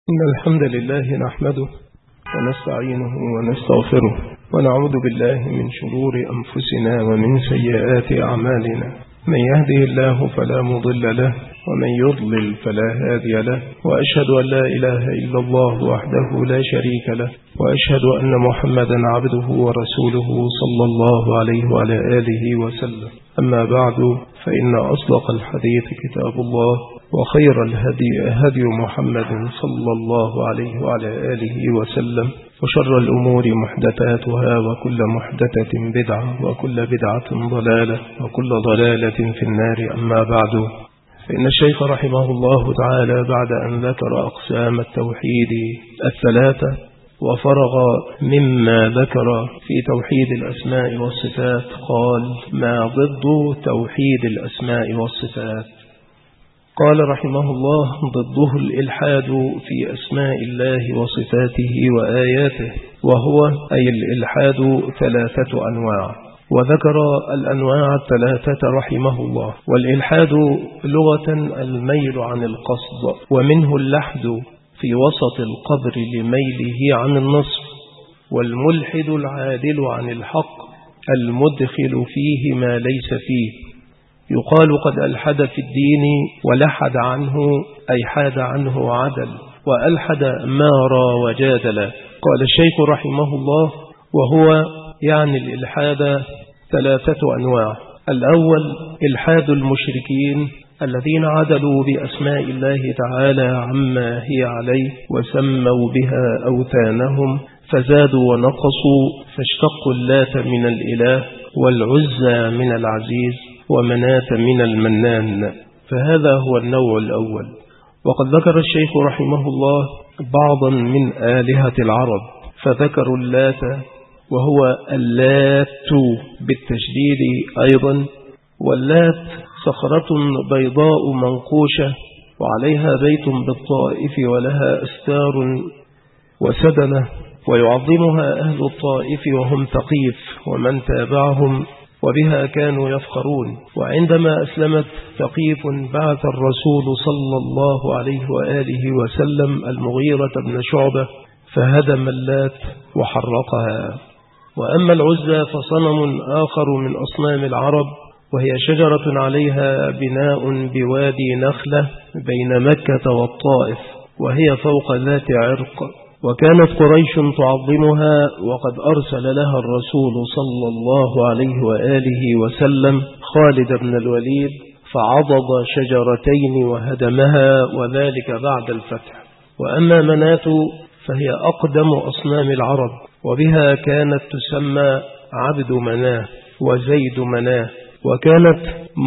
إن الحمد لله نحمده ونستعينه ونستغفره ونعوذ بالله من شرور أنفسنا ومن سيئات أعمالنا. من يهده الله فلا مضل له ومن يضلل فلا هادي له، وأشهد أن لا إله إلا الله وحده لا شريك له، وأشهد أن محمدا عبده ورسوله صلى الله عليه وعلى آله وسلم. أما بعد، فإن أصدق الحديث كتاب الله، وخير الهدي هدي محمد صلى الله عليه وعلى آله وسلم، وشر الأمور محدثاتها، وكل محدثة بدعة، وكل بدعة ضلالة، وكل ضلالة في النار. أما بعد، فإن الشيخ رحمه الله تعالى بعد أن ذكر أقسام التوحيد الثلاثة وفرغ مما ذكر في توحيد الأسماء والصفات قال: ما ضد توحيد الأسماء والصفات؟ قال رحمه الله: ضده الإلحاد في أسماء الله وصفاته وآياته، وهو أي الإلحاد ثلاثة أنواع، وذكر الأنواع الثلاثة رحمه الله. والإلحاد لغة الميل عن القصد، ومنه اللحد في وسط القبر لميله عن النصف، والملحد العادل عن الحق المدخل فيه ما ليس فيه. يقال قد ألحد في الدين ولحد عنه، أي حاد عنه عدل، وألحد مارا وجادل. قال الشيخ رحمه الله: وهو يعني الإلحاد ثلاثة أنواع. الأول إلحاد المشركين الذين عدلوا بأسماء الله تعالى عما هي عليه، وسموا بها أوثانهم فزادوا ونقصوا، فاشتقوا اللات من الإله، والعزى من العزيز، ومناة من المنان. فهذا هو النوع الأول. وقد ذكر الشيخ رحمه الله بعضا من آلهة العرب، فذكروا اللات وهو اللات بالتشديد أيضا، واللات صخرة بيضاء منقوشة وعليها بيت بالطائف ولها أستار وسدنة، ويعظمها أهل الطائف وهم ثقيف ومن تابعهم، وبها كانوا يفخرون. وعندما أسلمت ثقيف بعث الرسول صلى الله عليه وآله وسلم المغيرة بن شعبة فهدم اللات وحرقها. وأما العزى فصنم آخر من أصنام العرب، وهي شجرة عليها بناء بوادي نخلة بين مكة والطائف، وهي فوق ذات عرق، وكانت قريش تعظمها، وقد أرسل لها الرسول صلى الله عليه وآله وسلم خالد بن الوليد فعضد شجرتين وهدمها، وذلك بعد الفتح. وأما مناة فهي أقدم أصنام العرب، وبها كانت تسمى عبد مناه وزيد مناه، وكانت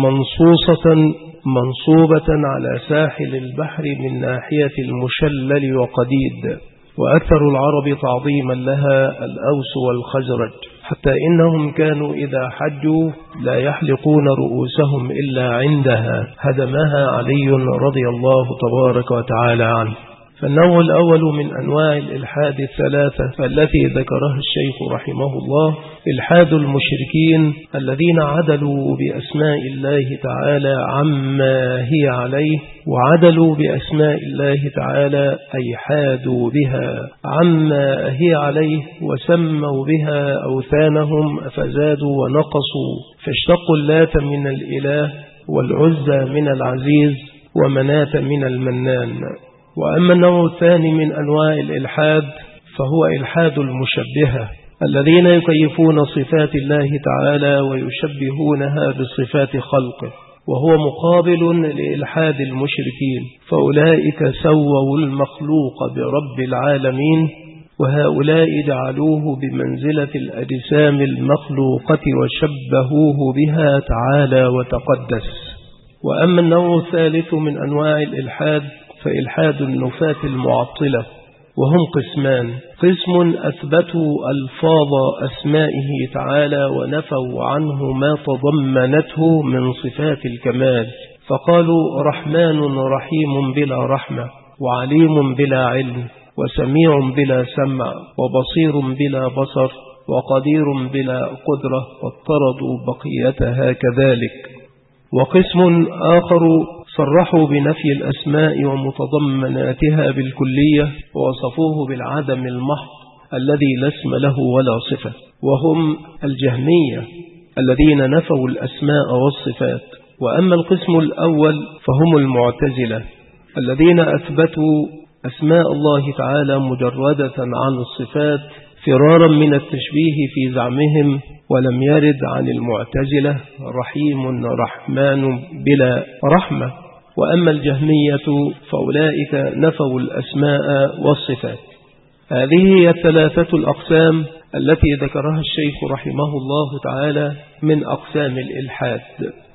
منصوبة على ساحل البحر من ناحية المشلل وقديد. وأكثر العرب تعظيما لها الأوس والخزرج، حتى إنهم كانوا إذا حجوا لا يحلقون رؤوسهم إلا عندها، هدمها علي رضي الله تبارك وتعالى عنه. فالنوع الأول من أنواع الإلحاد الثلاثة التي ذكرها الشيخ رحمه الله إلحاد المشركين الذين عدلوا بأسماء الله تعالى عما هي عليه، وعدلوا بأسماء الله تعالى أي حادوا بها عما هي عليه، وسموا بها أوثانهم فزادوا ونقصوا، فاشتقوا اللات من الإله، والعزى من العزيز، ومناة من المنان. وأما النوع الثاني من أنواع الإلحاد فهو إلحاد المشبهة الذين يكيفون صفات الله تعالى ويشبهونها بصفات خلقه، وهو مقابل لإلحاد المشركين، فأولئك سووا المخلوق برب العالمين، وهؤلاء جعلوه بمنزلة الأجسام المخلوقة وشبهوه بها تعالى وتقدس. وأما النوع الثالث من أنواع الإلحاد فإلحاد النفاة المعطلة، وهم قسمان: قسم أثبتوا ألفاظ أسمائه تعالى ونفوا عنه ما تضمنته من صفات الكمال، فقالوا رحمن رحيم بلا رحمة، وعليم بلا علم، وسميع بلا سمع، وبصير بلا بصر، وقدير بلا قدرة، واضطردوا بقيتها كذلك. وقسم آخر صرحوا بنفي الأسماء ومتضمناتها بالكلية، ووصفوه بالعدم المحض الذي لا اسم له ولا صفة، وهم الجهمية الذين نفوا الأسماء والصفات. وأما القسم الأول فهم المعتزلة الذين أثبتوا أسماء الله تعالى مجردة عن الصفات فرارا من التشبيه في زعمهم، ولم يرد عن المعتزلة رحيم رحمن بلا رحمة. وأما الجهمية فأولئك نفوا الأسماء والصفات. هذه هي الثلاثة الأقسام التي ذكرها الشيخ رحمه الله تعالى من أقسام الإلحاد.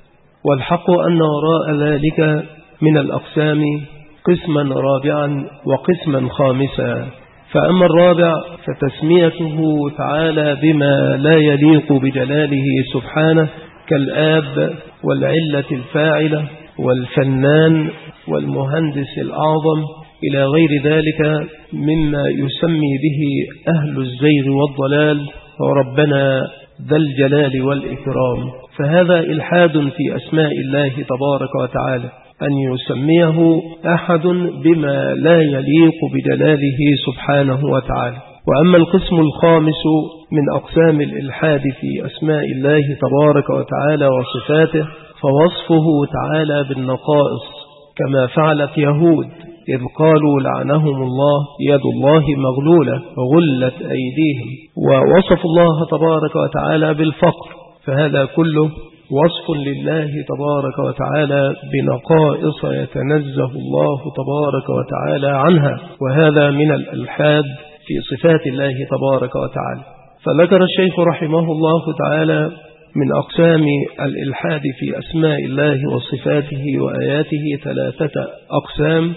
والحق أن وراء ذلك من الأقسام قسما رابعا وقسما خامسا. فأما الرابع فتسميته تعالى بما لا يليق بجلاله سبحانه كالآب والعلة الفاعلة والفنان والمهندس الأعظم إلى غير ذلك مما يسمي به أهل الزيغ والضلال وربنا ذا الجلال والإكرام. فهذا إلحاد في أسماء الله تبارك وتعالى، أن يسميه أحد بما لا يليق بجلاله سبحانه وتعالى. وأما القسم الخامس من أقسام الإلحاد في أسماء الله تبارك وتعالى وصفاته فوصفه تعالى بالنقائص، كما فعلت يهود إذ قالوا لعنهم الله يد الله مغلولة غلت أيديهم، ووصف الله تبارك وتعالى بالفقر. فهذا كله وصف لله تبارك وتعالى بنقائص يتنزه الله تبارك وتعالى عنها، وهذا من الإلحاد في صفات الله تبارك وتعالى. فذكر الشيخ رحمه الله تعالى من أقسام الإلحاد في أسماء الله وصفاته وآياته ثلاثة أقسام،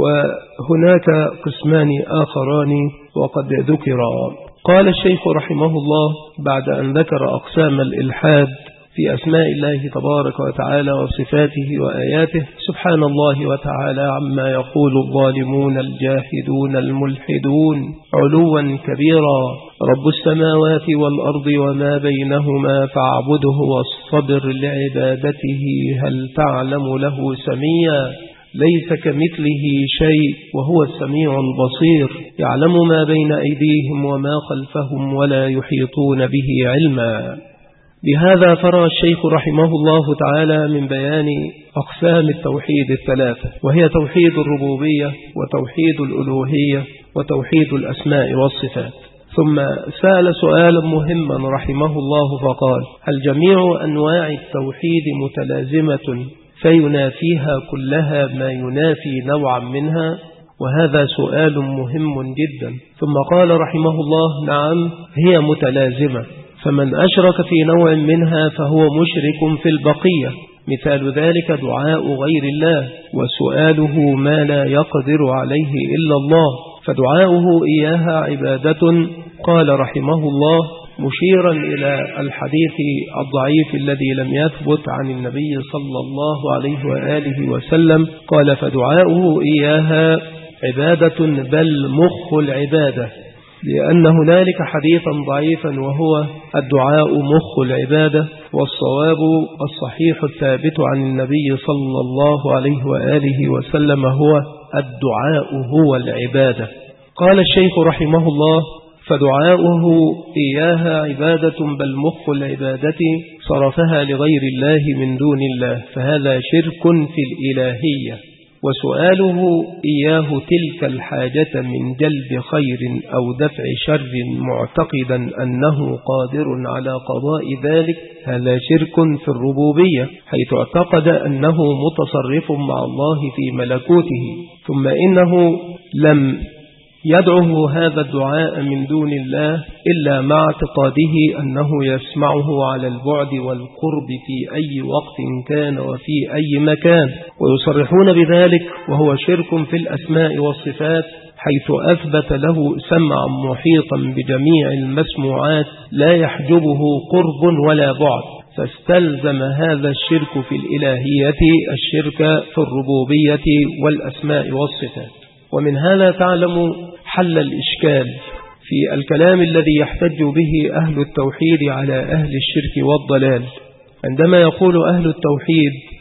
وهناك قسمان آخران وقد ذكرا. قال الشيخ رحمه الله بعد أن ذكر أقسام الإلحاد في أسماء الله تبارك وتعالى وصفاته وآياته: سبحان الله وتعالى عما يقول الظالمون الجاحدون الملحدون علوا كبيرا، رب السماوات والأرض وما بينهما فاعبده واصطبر لعبادته هل تعلم له سميا، ليس كمثله شيء وهو السميع البصير، يعلم ما بين أيديهم وما خلفهم ولا يحيطون به علما. بهذا فرع الشيخ رحمه الله تعالى من بيان أقسام التوحيد الثلاثة، وهي توحيد الربوبية وتوحيد الألوهية وتوحيد الأسماء والصفات. ثم سأل سؤالا مهما رحمه الله فقال: هل جميع أنواع التوحيد متلازمة فينافيها كلها ما ينافي نوعا منها؟ وهذا سؤال مهم جدا. ثم قال رحمه الله: نعم هي متلازمة، فمن أشرك في نوع منها فهو مشرك في البقية. مثال ذلك دعاء غير الله وسؤاله ما لا يقدر عليه إلا الله، فدعاؤه إياها عبادة. قال رحمه الله مشيرا إلى الحديث الضعيف الذي لم يثبت عن النبي صلى الله عليه وآله وسلم، قال: فدعاؤه إياها عبادة بل مخ العبادة، لأن هنالك حديثا ضعيفا وهو الدعاء مخ العبادة، والصواب الصحيح الثابت عن النبي صلى الله عليه وآله وسلم هو الدعاء هو العبادة. قال الشيخ رحمه الله: فدعاؤه إياها عبادة بل مخ العبادة صرفها لغير الله من دون الله، فهذا شرك في الإلهية. وسؤاله إياه تلك الحاجة من جلب خير أو دفع شر معتقدا أنه قادر على قضاء ذلك، هذا شرك في الربوبية، حيث اعتقد أنه متصرف مع الله في ملكوته، ثم إنه لم يدعه هذا الدعاء من دون الله إلا مع اعتقاده أنه يسمعه على البعد والقرب في أي وقت كان وفي أي مكان، ويصرحون بذلك، وهو شرك في الأسماء والصفات، حيث أثبت له سمعا محيطا بجميع المسموعات لا يحجبه قرب ولا بعد، فاستلزم هذا الشرك في الإلهية الشرك في الربوبية والأسماء والصفات. ومن هذا تعلم حل الإشكال في الكلام الذي يحتج به أهل التوحيد على أهل الشرك والضلال، عندما يقول أهل التوحيد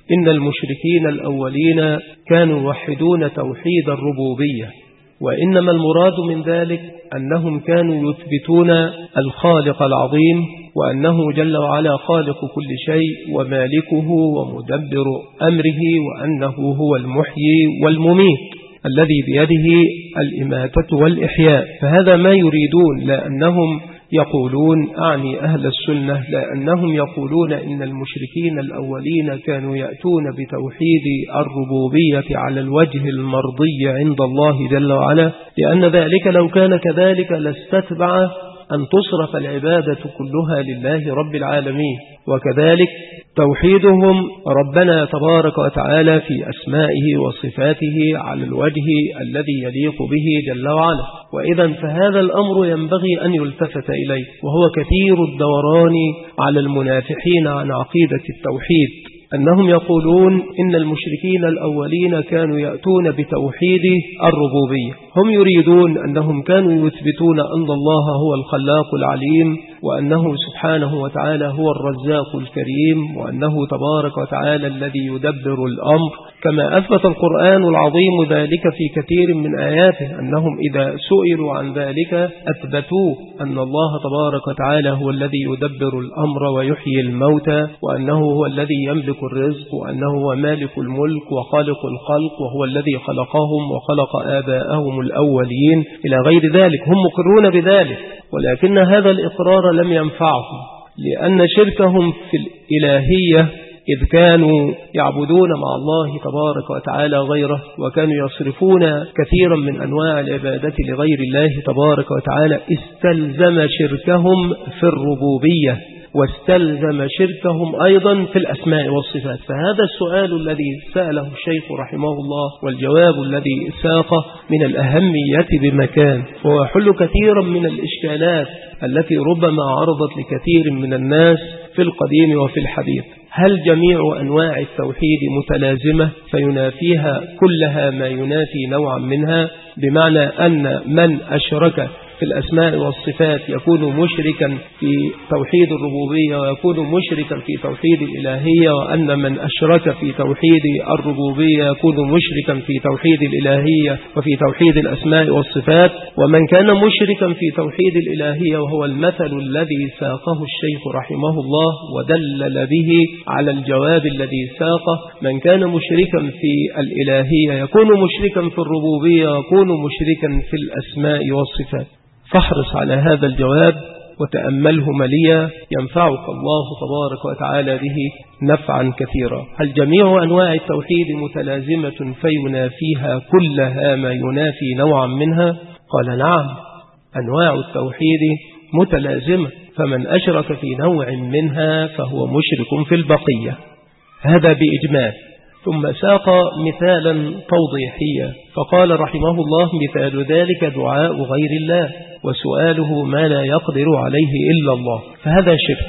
إن المشركين الأولين كانوا يوحدون توحيد الربوبية، وإنما المراد من ذلك أنهم كانوا يثبتون الخالق العظيم، وأنه جل وعلا خالق كل شيء ومالكه ومدبر أمره، وأنه هو المحيي والمميت الذي بيده الإماتة والإحياء. فهذا ما يريدون، لأنهم يقولون، أعني أهل السنة، لأنهم يقولون إن المشركين الأولين كانوا يأتون بتوحيد الربوبية على الوجه المرضي عند الله جل وعلا، لأن ذلك لو كان كذلك لاستتبع أن تصرف العبادة كلها لله رب العالمين. وكذلك توحيدهم ربنا تبارك وتعالى في أسمائه وصفاته على الوجه الذي يليق به جل وعلا. وإذا فهذا الأمر ينبغي أن يلتفت إليه، وهو كثير الدوران على المنافحين عن عقيدة التوحيد، أنهم يقولون إن المشركين الأولين كانوا يأتون بتوحيد الربوبية. هم يريدون أنهم كانوا يثبتون أن الله هو الخلاق العليم، وأنه سبحانه وتعالى هو الرزاق الكريم، وأنه تبارك وتعالى الذي يدبر الأمر، كما أثبت القرآن العظيم ذلك في كثير من آياته، أنهم إذا سئلوا عن ذلك أثبتوا أن الله تبارك وتعالى هو الذي يدبر الأمر ويحيي الموتى، وأنه هو الذي يملك الرزق، وأنه هو مالك الملك وخالق الخلق، وهو الذي خلقهم وخلق آباءهم الأولين إلى غير ذلك. هم مقرون بذلك، ولكن هذا الإقرار لم ينفعهم، لأن شركهم في الإلهية إذ كانوا يعبدون مع الله تبارك وتعالى غيره، وكانوا يصرفون كثيرا من أنواع العبادة لغير الله تبارك وتعالى، استلزم شركهم في الربوبية، واستلزم شركهم أيضا في الأسماء والصفات. فهذا السؤال الذي سأله الشيخ رحمه الله والجواب الذي ساقه من الأهمية بمكان، وهو حل كثيرا من الإشكالات التي ربما عرضت لكثير من الناس في القديم وفي الحديث. هل جميع أنواع التوحيد متلازمة فينافيها كلها ما ينافي نوعا منها؟ بمعنى أن من أشرك في الأسماء والصفات يكون مشركا في توحيد الربوبية، ويكون مشركا في توحيد الإلهية، وأن من أشرك في توحيد الربوبية يكون مشركا في توحيد الإلهية وفي توحيد الأسماء والصفات. ومن كان مشركا في توحيد الإلهية، وهو المثل الذي ساقه الشيخ رحمه الله ودلل به على الجواب الذي ساقه، من كان مشركا في الإلهية يكون مشركا في الربوبية، ويكون مشركا في الأسماء والصفات. فاحرص على هذا الجواب وتأمله مليا، ينفعك الله تبارك وتعالى به نفعا كثيرا. هل جميع أنواع التوحيد متلازمة فينافيها كلها ما ينافي نوعا منها؟ قال نعم، أنواع التوحيد متلازمة، فمن أشرك في نوع منها فهو مشرك في البقية، هذا بإجمال. ثم ساق مثالا توضيحيا فقال رحمه الله: مثال ذلك دعاء غير الله وسؤاله ما لا يقدر عليه إلا الله، فهذا شرك.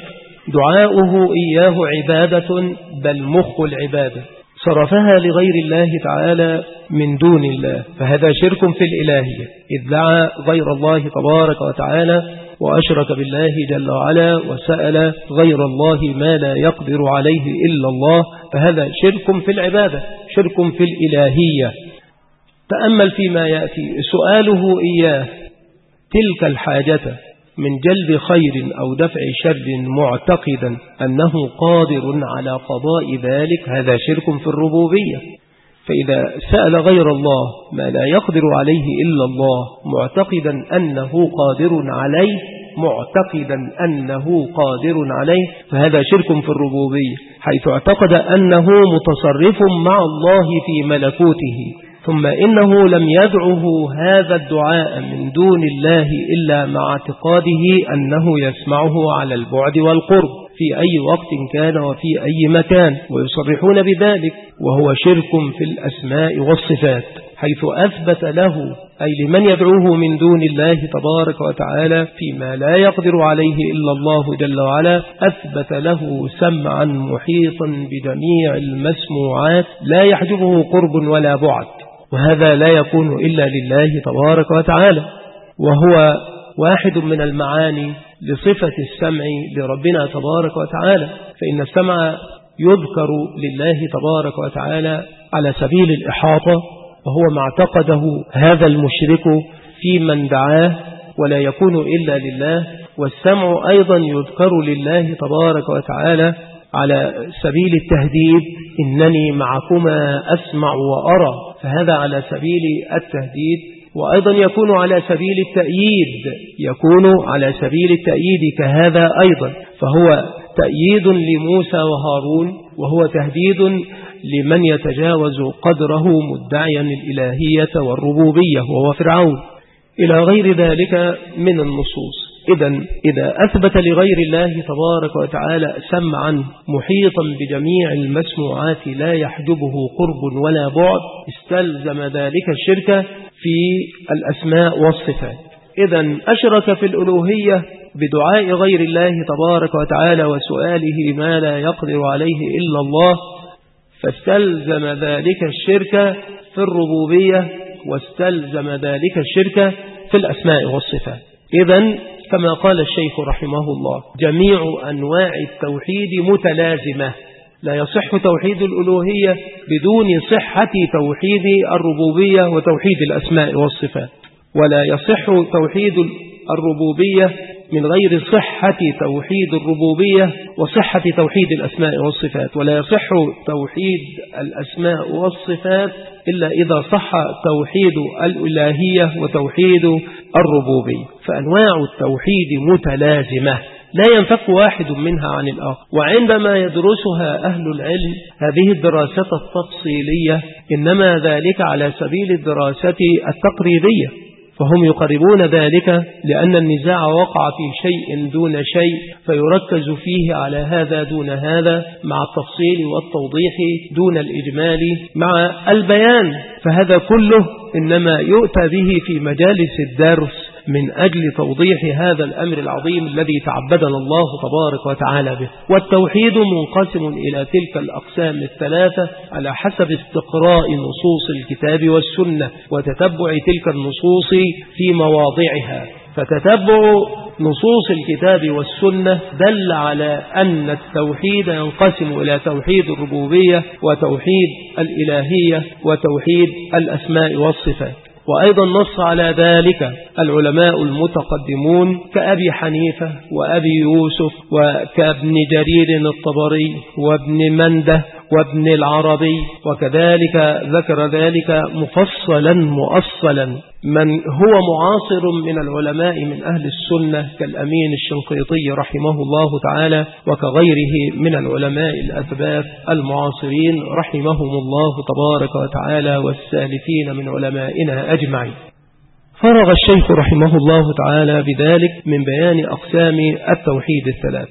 دعاؤه إياه عبادة، بل مخ العبادة صرفها لغير الله تعالى من دون الله، فهذا شرك في الإلهية، إذ دعا غير الله تبارك وتعالى وأشرك بالله جل وعلا وسأل غير الله ما لا يقدر عليه إلا الله، فهذا شرك في العبادة، شرك في الإلهية. تأمل فيما يأتي: سؤاله إياه تلك الحاجة من جلب خير أو دفع شر معتقدا أنه قادر على قضاء ذلك، هذا شرك في الربوبية. فإذا سأل غير الله ما لا يقدر عليه إلا الله معتقدا أنه قادر عليه فهذا شرك في الربوبية، حيث اعتقد أنه متصرف مع الله في ملكوته، ثم إنه لم يدعه هذا الدعاء من دون الله إلا مع اعتقاده أنه يسمعه على البعد والقرب في أي وقت كان وفي أي مكان، ويصرحون بذلك، وهو شرك في الأسماء والصفات، حيث أثبت له أي لمن يدعوه من دون الله تبارك وتعالى فيما لا يقدر عليه إلا الله جل وعلا، أثبت له سمعا محيطا بجميع المسموعات لا يحجبه قرب ولا بعد، وهذا لا يكون إلا لله تبارك وتعالى، وهو واحد من المعاني لصفة السمع لربنا تبارك وتعالى. فإن السمع يذكر لله تبارك وتعالى على سبيل الإحاطة، وهو ما اعتقده هذا المشرك في من دعاه، ولا يكون إلا لله. والسمع أيضا يذكر لله تبارك وتعالى على سبيل التهديد: إنني معكما أسمع وأرى، فهذا على سبيل التهديد. وأيضا يكون على سبيل التأييد، كهذا أيضا، فهو تأييد لموسى وهارون، وهو تهديد لمن يتجاوز قدره مدعيا الإلهية والربوبية، وهو فرعون، إلى غير ذلك من النصوص. إذا أثبت لغير الله تبارك وتعالى سمعا محيطا بجميع المسموعات لا يحجبه قرب ولا بعد، استلزم ذلك الشرك في الأسماء والصفات. إذن أشرك في الألوهية بدعاء غير الله تبارك وتعالى وسؤاله ما لا يقدر عليه إلا الله، فاستلزم ذلك الشرك في الربوبية، واستلزم ذلك الشرك في الأسماء والصفات. إذن كما قال الشيخ رحمه الله: جميع أنواع التوحيد متلازمة، لا يصح توحيد الألوهية بدون صحة توحيد الربوبية وتوحيد الأسماء والصفات، ولا يصح توحيد الربوبية من غير صحة توحيد الربوبية وصحة توحيد الأسماء والصفات، ولا يصح توحيد الأسماء والصفات إلا إذا صح توحيد الإلهية وتوحيد الربوبية. فأنواع التوحيد متلازمة لا ينفك واحد منها عن الآخر. وعندما يدرسها أهل العلم هذه الدراسة التفصيلية، إنما ذلك على سبيل الدراسة التقريبية، فهم يقربون ذلك لأن النزاع وقع في شيء دون شيء، فيركز فيه على هذا دون هذا، مع التفصيل والتوضيح دون الإجمال مع البيان. فهذا كله إنما يؤتى به في مجالس الدرس من أجل توضيح هذا الأمر العظيم الذي تعبدنا الله تبارك وتعالى به. والتوحيد منقسم إلى تلك الأقسام الثلاثة على حسب استقراء نصوص الكتاب والسنة وتتبع تلك النصوص في مواضعها. فتتبع نصوص الكتاب والسنة دل على أن التوحيد ينقسم إلى توحيد الربوبية وتوحيد الإلهية وتوحيد الأسماء والصفات. وأيضا نص على ذلك العلماء المتقدمون كأبي حنيفة وأبي يوسف وكابن جرير الطبري وابن منده وابن العربي، وكذلك ذكر ذلك مفصلا مؤصلا من هو معاصر من العلماء من أهل السنة كالأمين الشنقيطي رحمه الله تعالى، وكغيره من العلماء الأثبات المعاصرين رحمهم الله تبارك وتعالى، والسالفين من علمائنا أجمعين. فرغ الشيخ رحمه الله تعالى بذلك من بيان أقسام التوحيد الثلاثة،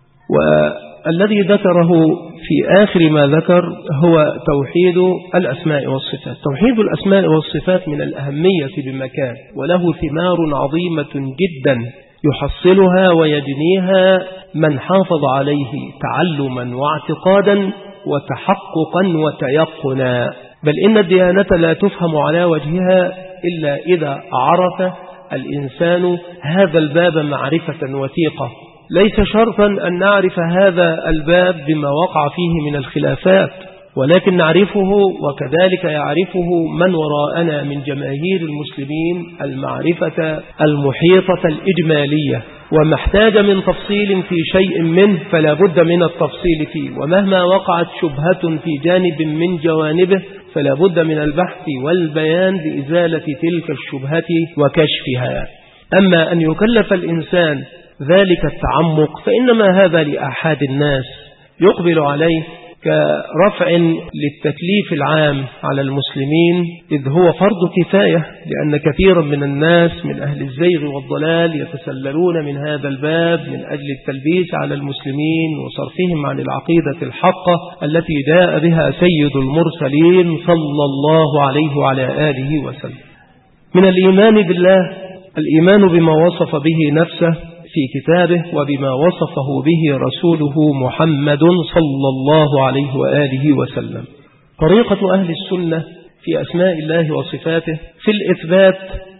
والذي ذكره في آخر ما ذكر هو توحيد الأسماء والصفات. توحيد الأسماء والصفات من الأهمية بمكان، وله ثمار عظيمة جدا يحصلها ويجنيها من حافظ عليه تعلما واعتقادا وتحققا وتيقنا. بل إن الديانة لا تفهم على وجهها إلا إذا عرف الإنسان هذا الباب معرفة وثيقة. ليس شرطا أن نعرف هذا الباب بما وقع فيه من الخلافات، ولكن نعرفه وكذلك يعرفه من وراءنا من جماهير المسلمين المعرفة المحيطة الإجمالية، وما احتاج من تفصيل في شيء منه فلا بد من التفصيل فيه، ومهما وقعت شبهة في جانب من جوانبه فلا بد من البحث والبيان لإزالة تلك الشبهة وكشفها. أما أن يكلف الإنسان ذلك التعمق فإنما هذا لأحد الناس يقبل عليه كرفع للتكليف العام على المسلمين، إذ هو فرض كفاية، لأن كثيرا من الناس من أهل الزيغ والضلال يتسللون من هذا الباب من أجل التلبيس على المسلمين وصرفهم عن العقيدة الحقة التي جاء بها سيد المرسلين صلى الله عليه وعلى آله وسلم. من الإيمان بالله الإيمان بما وصف به نفسه في كتابه وبما وصفه به رسوله محمد صلى الله عليه وآله وسلم. طريقة أهل السنة في أسماء الله وصفاته في الإثبات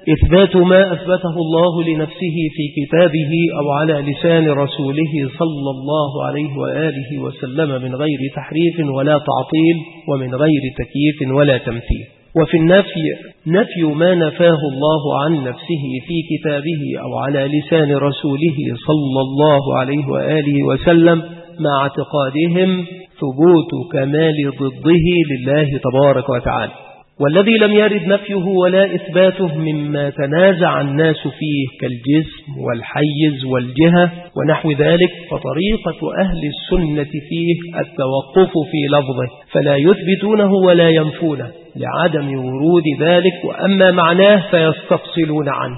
إثبات ما أثبته الله لنفسه في كتابه أو على لسان رسوله صلى الله عليه وآله وسلم من غير تحريف ولا تعطيل ومن غير تكييف ولا تمثيل. وفي النفي نفي ما نفاه الله عن نفسه في كتابه أو على لسان رسوله صلى الله عليه وآله وسلم مع اعتقادهم ثبوت كمال ضده لله تبارك وتعالى. والذي لم يرد نفيه ولا إثباته مما تنازع الناس فيه كالجسم والحيز والجهة ونحو ذلك، فطريقة أهل السنة فيه التوقف في لفظه، فلا يثبتونه ولا ينفونه لعدم ورود ذلك، وأما معناه فيستفصلون عنه.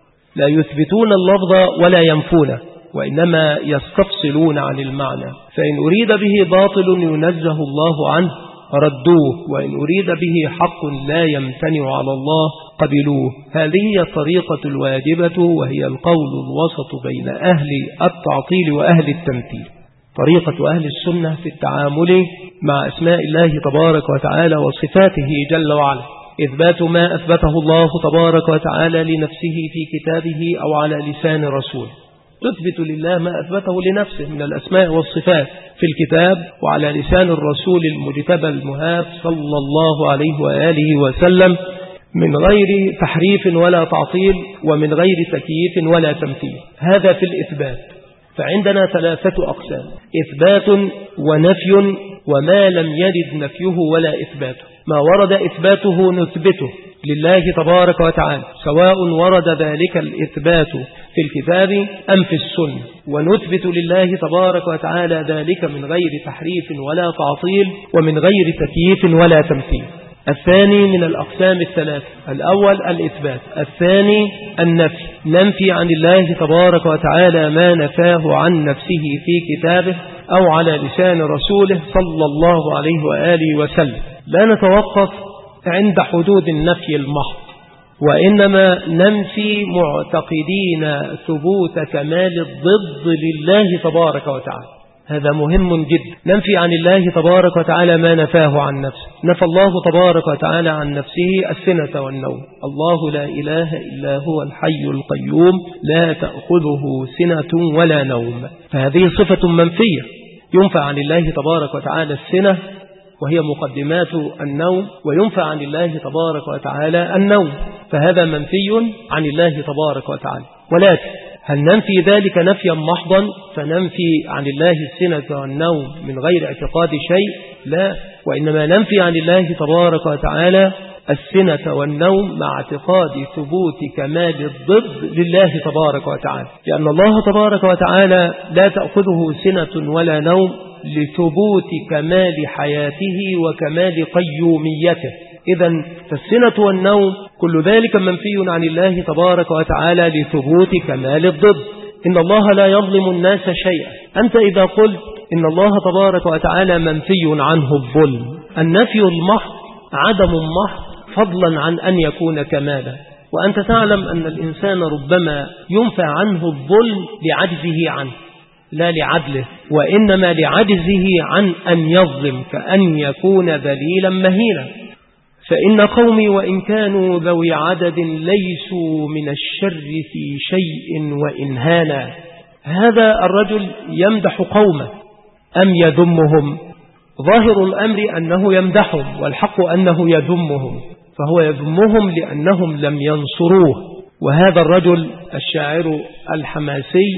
لا يثبتون اللفظ ولا ينفونه، وإنما يستفصلون عن المعنى، فإن أريد به باطل ينزه الله عنه ردوه، وإن أريد به حق لا يمتنع على الله قبلوه. هذه هي الطريقة الواجبة، وهي القول الوسط بين أهل التعطيل وأهل التمثيل. طريقة أهل السنة في التعامل مع أسماء الله تبارك وتعالى وصفاته جل وعلا إثبات ما أثبته الله تبارك وتعالى لنفسه في كتابه أو على لسان رسوله. تثبت لله ما أثبته لنفسه من الأسماء والصفات في الكتاب وعلى لسان الرسول المجتبى المهاب صلى الله عليه وآله وسلم من غير تحريف ولا تعطيل ومن غير تكييف ولا تمثيل. هذا في الإثبات. فعندنا 3 أقسام: إثبات ونفي وما لم يرد نفيه ولا إثباته. ما ورد إثباته نثبته لله تبارك وتعالى، سواء ورد ذلك الإثبات في الكتاب أم في السنة، ونثبت لله تبارك وتعالى ذلك من غير تحريف ولا تعطيل ومن غير تكييف ولا تمثيل. الثاني من الأقسام 3: الأول الإثبات، الثاني النفي، ننفي عن الله تبارك وتعالى ما نفاه عن نفسه في كتابه أو على لسان رسوله صلى الله عليه وآله وسلم. لا نتوقف عند حدود النفي المحض، وإنما ننفي معتقدين ثبوت كمال الضد لله تبارك وتعالى. هذا مهم جدا. ننفي عن الله تبارك وتعالى ما نفاه عن نفسه. نفى الله تبارك وتعالى عن نفسه السنة والنوم. الله لا إله إلا هو الحي القيوم لا تأخذه سنة ولا نوم، فهذه صفة منفية. ينفى عن الله تبارك وتعالى السنة وهي مقدمات النوم، وينفى عن الله تبارك وتعالى النوم، فهذا منفي عن الله تبارك وتعالى. ولكن هل ننفي ذلك نفيا محضا فننفي عن الله السنة والنوم من غير اعتقاد شيء؟ لا، وإنما ننفي عن الله تبارك وتعالى السنة والنوم مع اعتقاد ثبوت كمال الضد لله تبارك وتعالى، لأن الله تبارك وتعالى لا تأخذه سنة ولا نوم لثبوت كمال حياته وكمال قيوميته. إذن فالسنة والنوم كل ذلك منفي عن الله تبارك وتعالى لثبوت كمال الضد. إن الله لا يظلم الناس شيئا. أنت إذا قلت إن الله تبارك وتعالى منفي عنه الظلم، النفي المحض عدم محض فضلا عن أن يكون كمالا. وأنت تعلم أن الإنسان ربما ينفى عنه الظلم لعجزه عنه لا لعدله، وإنما لعجزه عن أن يظلم، كأن يكون ذليلا مهينا. فإن قومي وإن كانوا ذوي عدد ليسوا من الشر في شيء وإن هانا. هذا الرجل يمدح قومه أم يذمهم؟ ظاهر الأمر أنه يمدحهم، والحق أنه يذمهم، فهو يذمهم لأنهم لم ينصروه. وهذا الرجل الشاعر الحماسي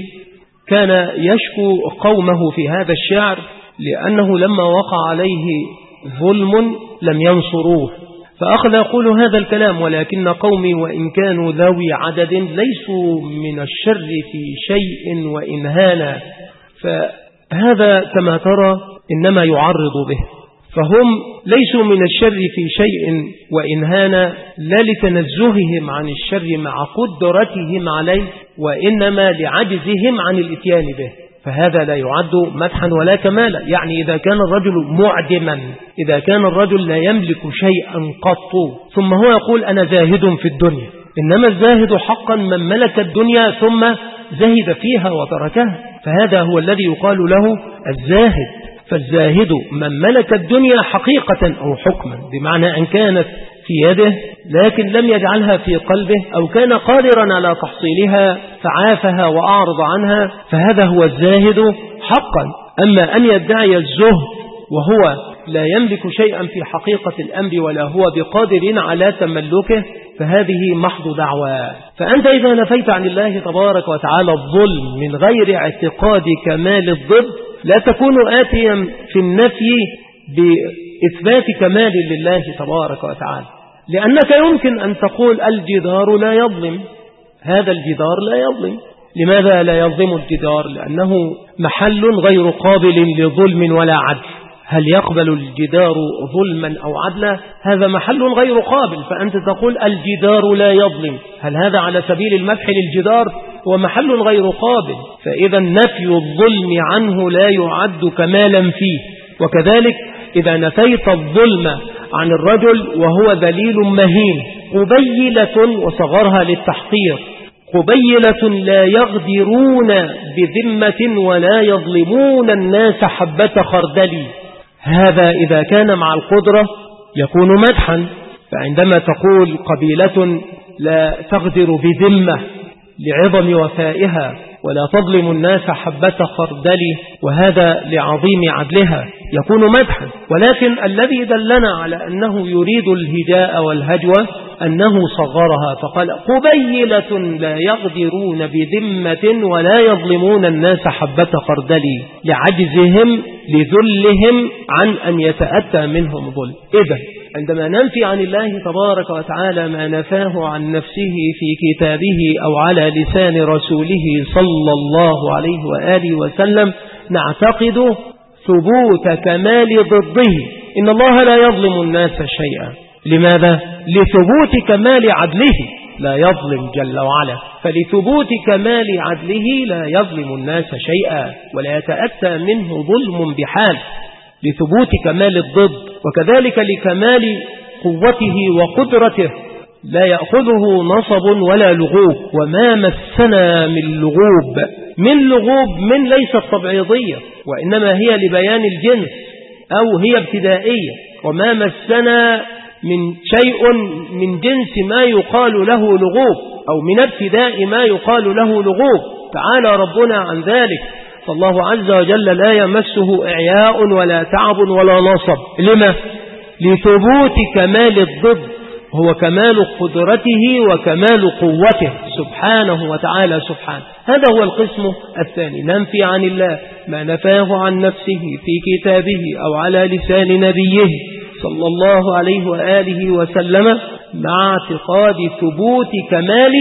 كان يشكو قومه في هذا الشعر لأنه لما وقع عليه ظلم لم ينصروه، فأخذ يقول هذا الكلام: ولكن قومي وإن كانوا ذوي عدد ليسوا من الشر في شيء وإن هانا. فهذا كما ترى إنما يعرض به، فهم ليسوا من الشر في شيء وإن هانا لا لتنزههم عن الشر مع قدرتهم عليه، وإنما لعجزهم عن الاتيان به. فهذا لا يعد مدحا ولا كمالا. يعني إذا كان الرجل معدما، إذا كان الرجل لا يملك شيئا قط ثم هو يقول أنا زاهد في الدنيا، إنما الزاهد حقا من ملك الدنيا ثم زهد فيها وتركها، فهذا هو الذي يقال له الزاهد. فالزاهد من ملك الدنيا حقيقة أو حكما، بمعنى أن كانت في يده لكن لم يجعلها في قلبه، أو كان قادرا على تحصيلها فعافها وأعرض عنها، فهذا هو الزاهد حقا. أما أن يدعي الزهد وهو لا يملك شيئا في حقيقة الأمر ولا هو بقادر على تملكه، فهذه محض دعوى. فأنت إذا نفيت عن الله تبارك وتعالى الظلم من غير اعتقاد كمال الضد، لا تكون آتيا في النفي بإثبات كمال لله تبارك وتعالى، لأنك يمكن أن تقول الجدار لا يظلم، هذا الجدار لا يظلم. لماذا لا يظلم الجدار؟ لأنه محل غير قابل لظلم ولا عدل. هل يقبل الجدار ظلما أو عدلا؟ هذا محل غير قابل، فأنت تقول الجدار لا يظلم، هل هذا على سبيل المدح للجدار؟ هو محل غير قابل، فإذا نفي الظلم عنه لا يعد كمالا فيه. وكذلك إذا نفيت الظلم عن الرجل وهو ذليل مهين، قبيلة وصغرها للتحقير، قبيلة لا يغدرون بذمة ولا يظلمون الناس حبة خردل، هذا إذا كان مع القدرة يكون مدحا. فعندما تقول قبيلة لا تغدر بذمة لعظم وفائها ولا تظلم الناس حبة خردل وهذا لعظيم عدلها، يكون مدحا. ولكن الذي دلنا على أنه يريد الهجاء والهجوة أنه صغرها فقال قبيلة لا يغدرون بذمة ولا يظلمون الناس حبة خردل، لعجزهم لذلهم عن أن يتأتى منهم ظلم. إذا عندما ننفي عن الله تبارك وتعالى ما نفاه عن نفسه في كتابه أو على لسان رسوله صلى الله عليه وآله وسلم، نعتقد ثبوت كمال ضده. إن الله لا يظلم الناس شيئا. لماذا؟ لثبوت كمال عدله، لا يظلم جل وعلا، فلثبوت كمال عدله لا يظلم الناس شيئا ولا يتأتى منه ظلم بحال، لثبوت كمال الضد. وكذلك لكمال قوته وقدرته، لا يأخذه نصب ولا لغوب، وما مسنا من لغوب. من لغوب من ليست تبعيضية، وإنما هي لبيان الجنس أو هي ابتدائية. وما مسنا من شيء من جنس ما يقال له لغوب، أو من ابتداء ما يقال له لغوب، تعالى ربنا عن ذلك. فالله عز وجل لا يمسه إعياء ولا تعب ولا نصب. لما؟ لثبوت كمال الضد، هو كمال قدرته وكمال قوته سبحانه وتعالى سبحانه. هذا هو القسم الثاني، ننفي عن الله ما نفاه عن نفسه في كتابه أو على لسان نبيه صلى الله عليه وآله وسلم، مع اعتقاد ثبوت كمال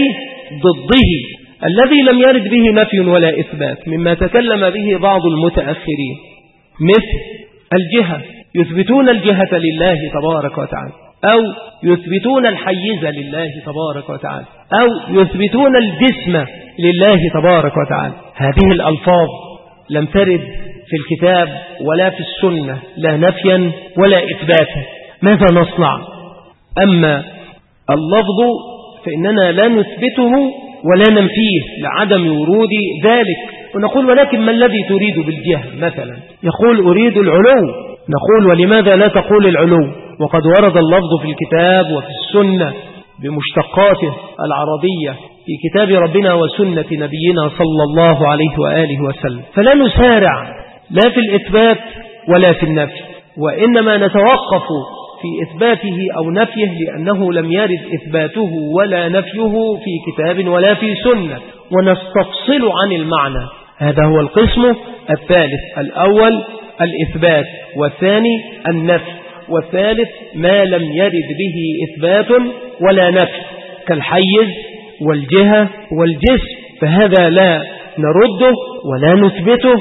ضده الذي لم يرد به نفي ولا إثبات، مما تكلم به بعض المتأخرين، مثل الجهة، يثبتون الجهة لله تبارك وتعالى، أو يثبتون الحيز لله تبارك وتعالى، أو يثبتون الجسم لله تبارك وتعالى. هذه الألفاظ لم ترد في الكتاب ولا في السنة، لا نفيا ولا إثباتا. ماذا نصنع؟ أما اللفظ فإننا لا نثبته ولا ننفيه لعدم ورود ذلك، ونقول ولكن ما الذي تريد بالجهة؟ مثلا يقول أريد العلو، نقول ولماذا لا تقول العلو وقد ورد اللفظ في الكتاب وفي السنة بمشتقاته العربية في كتاب ربنا وسنة نبينا صلى الله عليه وآله وسلم. فلا نسارع لا في الإثبات ولا في النفي، وإنما نتوقف في إثباته أو نفيه لأنه لم يرد إثباته ولا نفيه في كتاب ولا في سنة، ونستفصل عن المعنى. هذا هو القسم الثالث، الأول الإثبات، والثاني النفي، والثالث ما لم يرد به إثبات ولا نفي كالحيز والجهة والجسم، فهذا لا نرده ولا نثبته،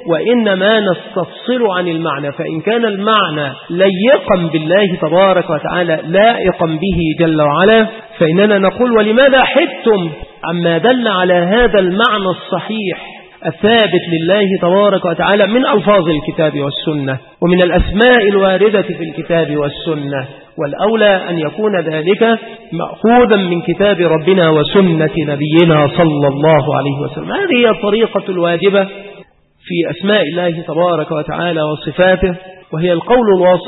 وإنما نستفصل عن المعنى. فإن كان المعنى ليقا بالله تبارك وتعالى لائقا به جل وعلا، فإننا نقول ولماذا حدتم عما دل على هذا المعنى الصحيح الثابت لله تبارك وتعالى من ألفاظ الكتاب والسنة ومن الأسماء الواردة في الكتاب والسنة، والأولى أن يكون ذلك مأخوذا من كتاب ربنا وسنة نبينا صلى الله عليه وسلم. هذه هي الطريقة الواجبة في أسماء الله تبارك وتعالى وصفاته، وهي القول الوسط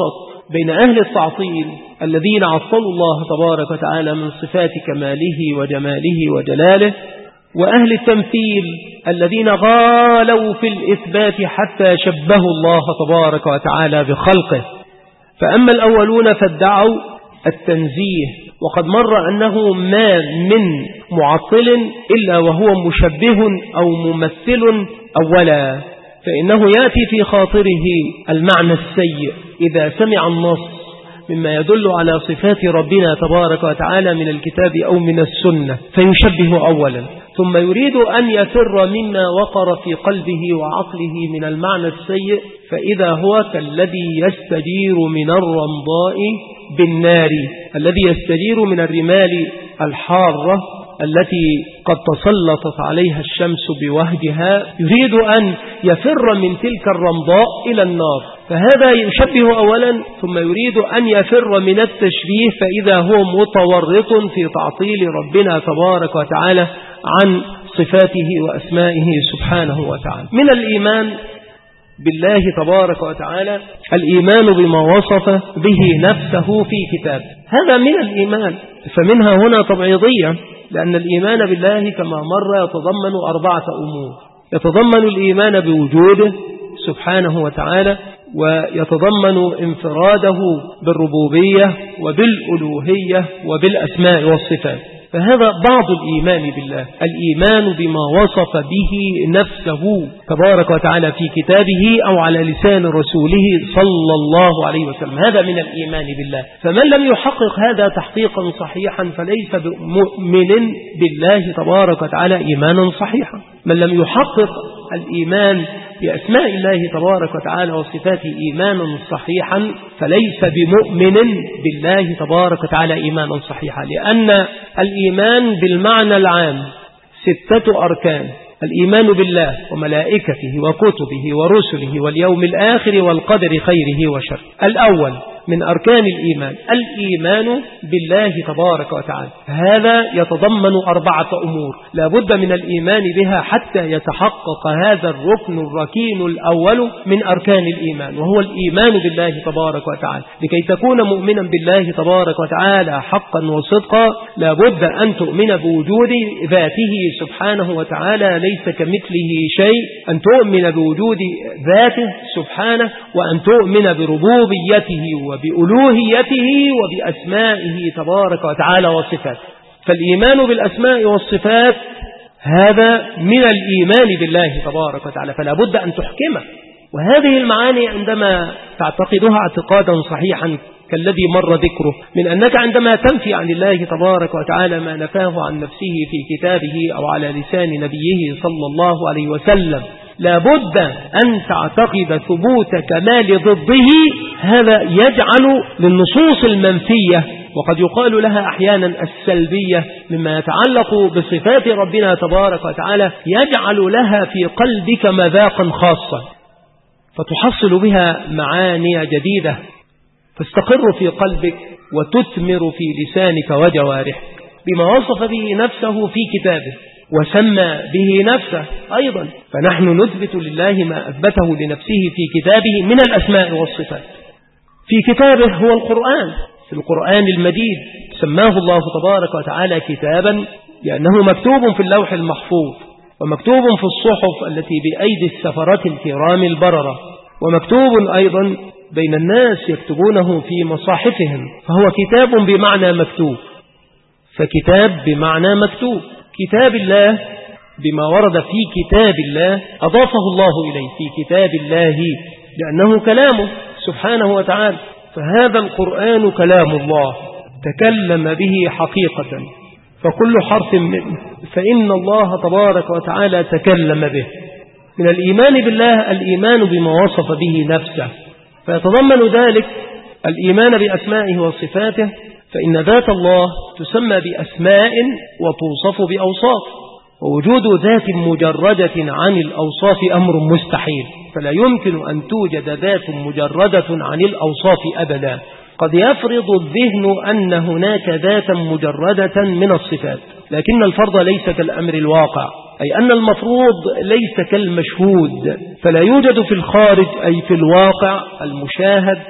بين أهل التعطيل الذين عطلوا الله تبارك وتعالى من صفات كماله وجماله وجلاله، وأهل التمثيل الذين غالوا في الإثبات حتى شبهوا الله تبارك وتعالى بخلقه. فأما الأولون فادعوا التنزيه، وقد مر أنه ما من معطل إلا وهو مشبه أو ممثل أولا، فإنه يأتي في خاطره المعنى السيء إذا سمع النص مما يدل على صفات ربنا تبارك وتعالى من الكتاب أو من السنة فيشبه أولا، ثم يريد أن يفر مما وقر في قلبه وعقله من المعنى السيء، فإذا هو كالذي يستجير من الرمضاء بالنار، الذي يستجير من الرمال الحارة التي قد تسلطت عليها الشمس بوهجها، يريد أن يفر من تلك الرمضاء إلى النار، فهذا يشبه أولا، ثم يريد أن يفر من التشبيه، فإذا هو متورط في تعطيل ربنا تبارك وتعالى عن صفاته وأسمائه سبحانه وتعالى. من الإيمان بالله تبارك وتعالى الإيمان بما وصف به نفسه في كتابه، هذا من الإيمان. فمنها هنا تبعيضية، لأن الإيمان بالله كما مر يتضمن 4 أمور: يتضمن الإيمان بوجوده سبحانه وتعالى، ويتضمن انفراده بالربوبية وبالألوهية وبالأسماء والصفات. فهذا بعض الإيمان بالله، الإيمان بما وصف به نفسه تبارك وتعالى في كتابه أو على لسان رسوله صلى الله عليه وسلم، هذا من الإيمان بالله. فمن لم يحقق هذا تحقيقا صحيحا فليس مؤمن بالله تبارك وتعالى إيمانا صحيحا. من لم يحقق الإيمان بأسماء الله تبارك وتعالى وصفاته إيمانا صحيحا فليس بمؤمن بالله تبارك وتعالى إيمانا صحيحا، لأن الإيمان بالمعنى العام 6 أركان: الإيمان بالله وملائكته وكتبه ورسله واليوم الآخر والقدر خيره وشره. الأول من أركان الإيمان الإيمان بالله تبارك وتعالى، هذا يتضمن 4 أمور لا بد من الإيمان بها حتى يتحقق هذا الركن الركين الأول من أركان الإيمان، وهو الإيمان بالله تبارك وتعالى. لكي تكون مؤمنا بالله تبارك وتعالى حقا وصدقا لا بد أن تؤمن بوجود ذاته سبحانه وتعالى ليس كمثله شيء، أن تؤمن بوجود ذاته سبحانه، وأن تؤمن بربوبيته وبألوهيته وبأسمائه تبارك وتعالى وصفاته. فالإيمان بالأسماء والصفات هذا من الإيمان بالله تبارك وتعالى، فلا بد أن تحكمه. وهذه المعاني عندما تعتقدها اعتقادا صحيحا كالذي مر ذكره، من أنك عندما تنفي عن الله تبارك وتعالى ما نفاه عن نفسه في كتابه أو على لسان نبيه صلى الله عليه وسلم، لا بد أن تعتقد ثبوت كمال ضده. هذا يجعل للنصوص المنفية، وقد يقال لها أحيانا السلبية، مما يتعلق بصفات ربنا تبارك وتعالى، يجعل لها في قلبك مذاقا خاصا، فتحصل بها معاني جديدة تستقر في قلبك وتثمر في لسانك وجوارحك بما وصف به نفسه في كتابه وسمى به نفسه أيضا. فنحن نثبت لله ما أثبته لنفسه في كتابه من الأسماء والصفات. في كتابه هو القرآن، في القرآن المجيد سماه الله تبارك وتعالى كتابا لأنه مكتوب في اللوح المحفوظ، ومكتوب في الصحف التي بأيدي السفرة الكرام البررة، ومكتوب أيضا بين الناس يكتبونه في مصاحفهم، فهو كتاب بمعنى مكتوب. فكتاب بمعنى مكتوب، كتاب الله بما ورد في كتاب الله أضافه الله إليه في كتاب الله لأنه كلامه سبحانه وتعالى. فهذا القرآن كلام الله تكلم به حقيقة، فكل حرف منه فإن الله تبارك وتعالى تكلم به. من الإيمان بالله الإيمان بما وصف به نفسه، فيتضمن ذلك الإيمان بأسمائه وصفاته، فإن ذات الله تسمى بأسماء وتوصف بأوصاف، ووجود ذات مجردة عن الأوصاف أمر مستحيل، فلا يمكن أن توجد ذات مجردة عن الأوصاف أبدا. قد يفرض الذهن أن هناك ذاتا مجردة من الصفات، لكن الفرض ليس كالأمر الواقع، أي أن المفروض ليس كالمشهود، فلا يوجد في الخارج أي في الواقع المشاهد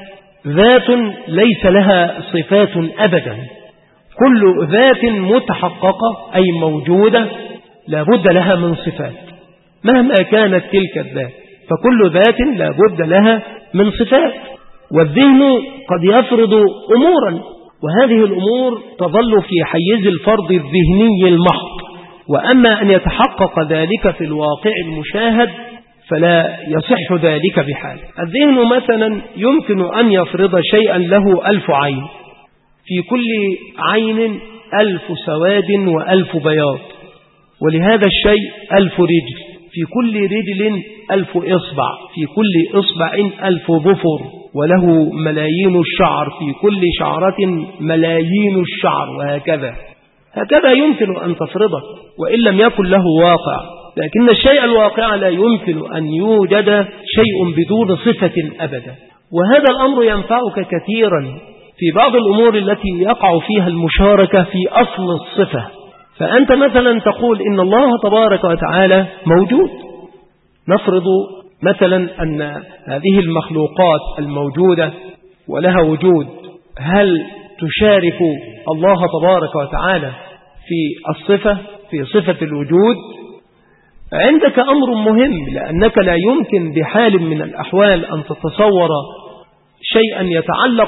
ذات ليس لها صفات أبدا. كل ذات متحققة أي موجودة لا بد لها من صفات مهما كانت تلك الذات، فكل ذات لا بد لها من صفات. والذهن قد يفرض أمورا، وهذه الأمور تظل في حيز الفرض الذهني المحض، وأما أن يتحقق ذلك في الواقع المشاهد فلا يصح ذلك بحال. الذهن مثلا يمكن أن يفرض شيئا له 1000 عين، في كل عين 1000 سواد و1000 بياض، ولهذا الشيء 1000 رجل، في كل رجل 1000 إصبع، في كل إصبع 1000 ظفر، وله ملايين الشعر، في كل شعرة ملايين الشعر، وهكذا. هكذا يمكن أن تفرضه وإن لم يكن له واقع، لكن الشيء الواقع لا يمكن أن يوجد شيء بدون صفة أبدا. وهذا الأمر ينفعك كثيرا في بعض الأمور التي يقع فيها المشاركة في أصل الصفة. فأنت مثلا تقول إن الله تبارك وتعالى موجود، نفرض مثلا أن هذه المخلوقات الموجودة ولها وجود، هل تشارك الله تبارك وتعالى في الصفة، في صفة الوجود؟ عندك أمر مهم، لأنك لا يمكن بحال من الأحوال أن تتصور شيئا يتعلق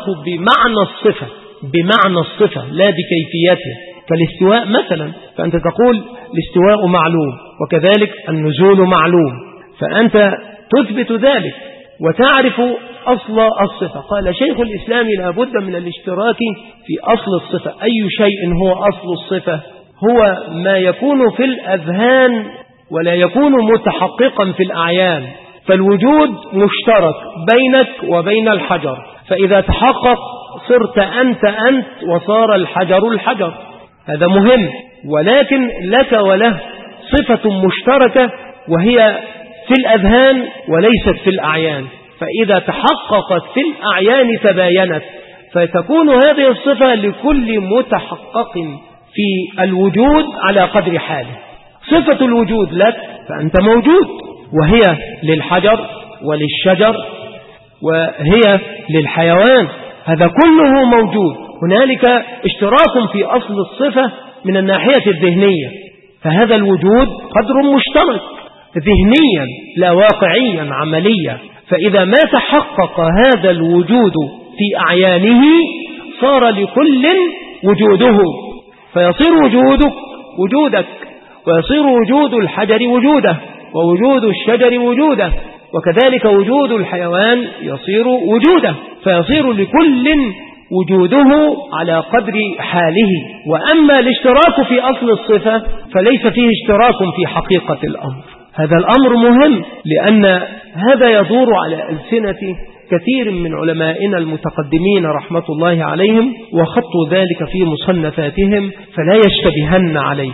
بمعنى الصفة لا بكيفيته، كالاستواء مثلا، فأنت تقول الاستواء معلوم وكذلك النزول معلوم، فأنت تثبت ذلك وتعرف أصل الصفة. قال شيخ الإسلام لا بد من الاشتراك في أصل الصفة. أي شيء هو أصل الصفة؟ هو ما يكون في الأذهان ولا يكون متحققا في الأعيان. فالوجود مشترك بينك وبين الحجر، فإذا تحقق صرت أنت وصار الحجر الحجر، هذا مهم. ولكن لك وله صفة مشتركة وهي في الأذهان وليست في الأعيان، فإذا تحققت في الأعيان تباينت، فتكون هذه الصفة لكل متحقق في الوجود على قدر حاله. صفة الوجود لك فأنت موجود، وهي للحجر وللشجر وهي للحيوان، هذا كله موجود. هنالك اشتراك في أصل الصفة من الناحية الذهنية، فهذا الوجود قدر مشترك ذهنيا لا واقعيا عمليا. فإذا ما تحقق هذا الوجود في أعيانه صار لكل وجوده، فيصير وجودك وجودك، ويصير وجود الحجر وجوده، ووجود الشجر وجوده، وكذلك وجود الحيوان يصير وجوده، فيصير لكل وجوده على قدر حاله. وأما الاشتراك في أصل الصفة فليس فيه اشتراك في حقيقة الأمر. هذا الأمر مهم، لأن هذا يدور على ألسنة كثير من علمائنا المتقدمين رحمة الله عليهم، وخطوا ذلك في مصنفاتهم فلا يشتبهن عليه.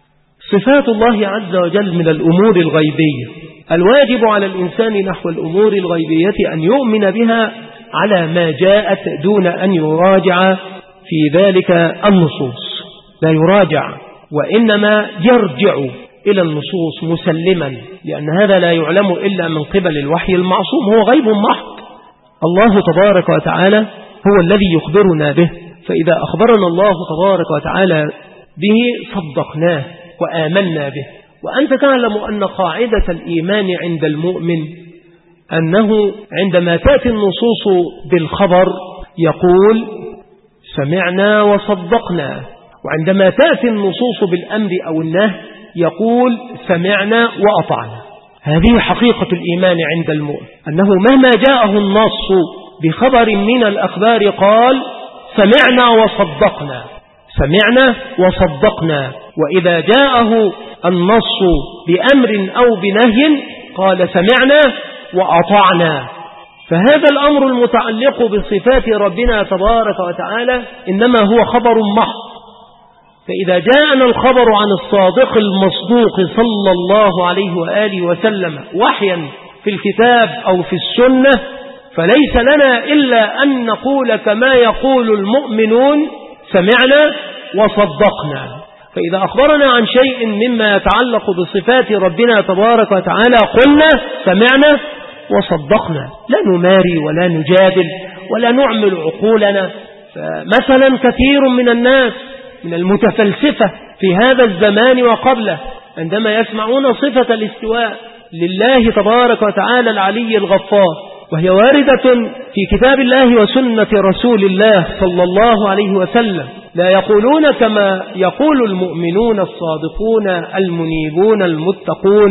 صفات الله عز وجل من الأمور الغيبية، الواجب على الإنسان نحو الأمور الغيبية أن يؤمن بها على ما جاءت دون أن يراجع في ذلك النصوص، لا يراجع وإنما يرجع إلى النصوص مسلما، لأن هذا لا يعلم إلا من قبل الوحي المعصوم، هو غيب محض. الله تبارك وتعالى هو الذي يخبرنا به، فإذا أخبرنا الله تبارك وتعالى به صدقناه وآمنا به. وأنت تعلم أن قاعدة الإيمان عند المؤمن أنه عندما تأتي النصوص بالخبر يقول سمعنا وصدقنا، وعندما تأتي النصوص بالأمر أو النهي يقول سمعنا وأطعنا. هذه حقيقة الإيمان عند المؤمن، أنه مهما جاءه النص بخبر من الأخبار قال سمعنا وصدقنا، سمعنا وصدقنا. وإذا جاءه النص بأمر أو بنهي قال سمعنا وأطعنا. فهذا الأمر المتعلق بصفات ربنا تبارك وتعالى إنما هو خبر محض. فإذا جاءنا الخبر عن الصادق المصدوق صلى الله عليه وآله وسلم وحيا في الكتاب أو في السنة، فليس لنا إلا أن نقول كما يقول المؤمنون سمعنا وصدقنا. فإذا أخبرنا عن شيء مما يتعلق بصفات ربنا تبارك وتعالى قلنا سمعنا وصدقنا، لا نماري ولا نجادل ولا نعمل عقولنا. فمثلا كثير من الناس من المتفلسفة في هذا الزمان وقبله عندما يسمعون صفة الاستواء لله تبارك وتعالى العلي الغفار، وهي واردة في كتاب الله وسنة رسول الله صلى الله عليه وسلم، لا يقولون كما يقول المؤمنون الصادقون المنيبون المتقون،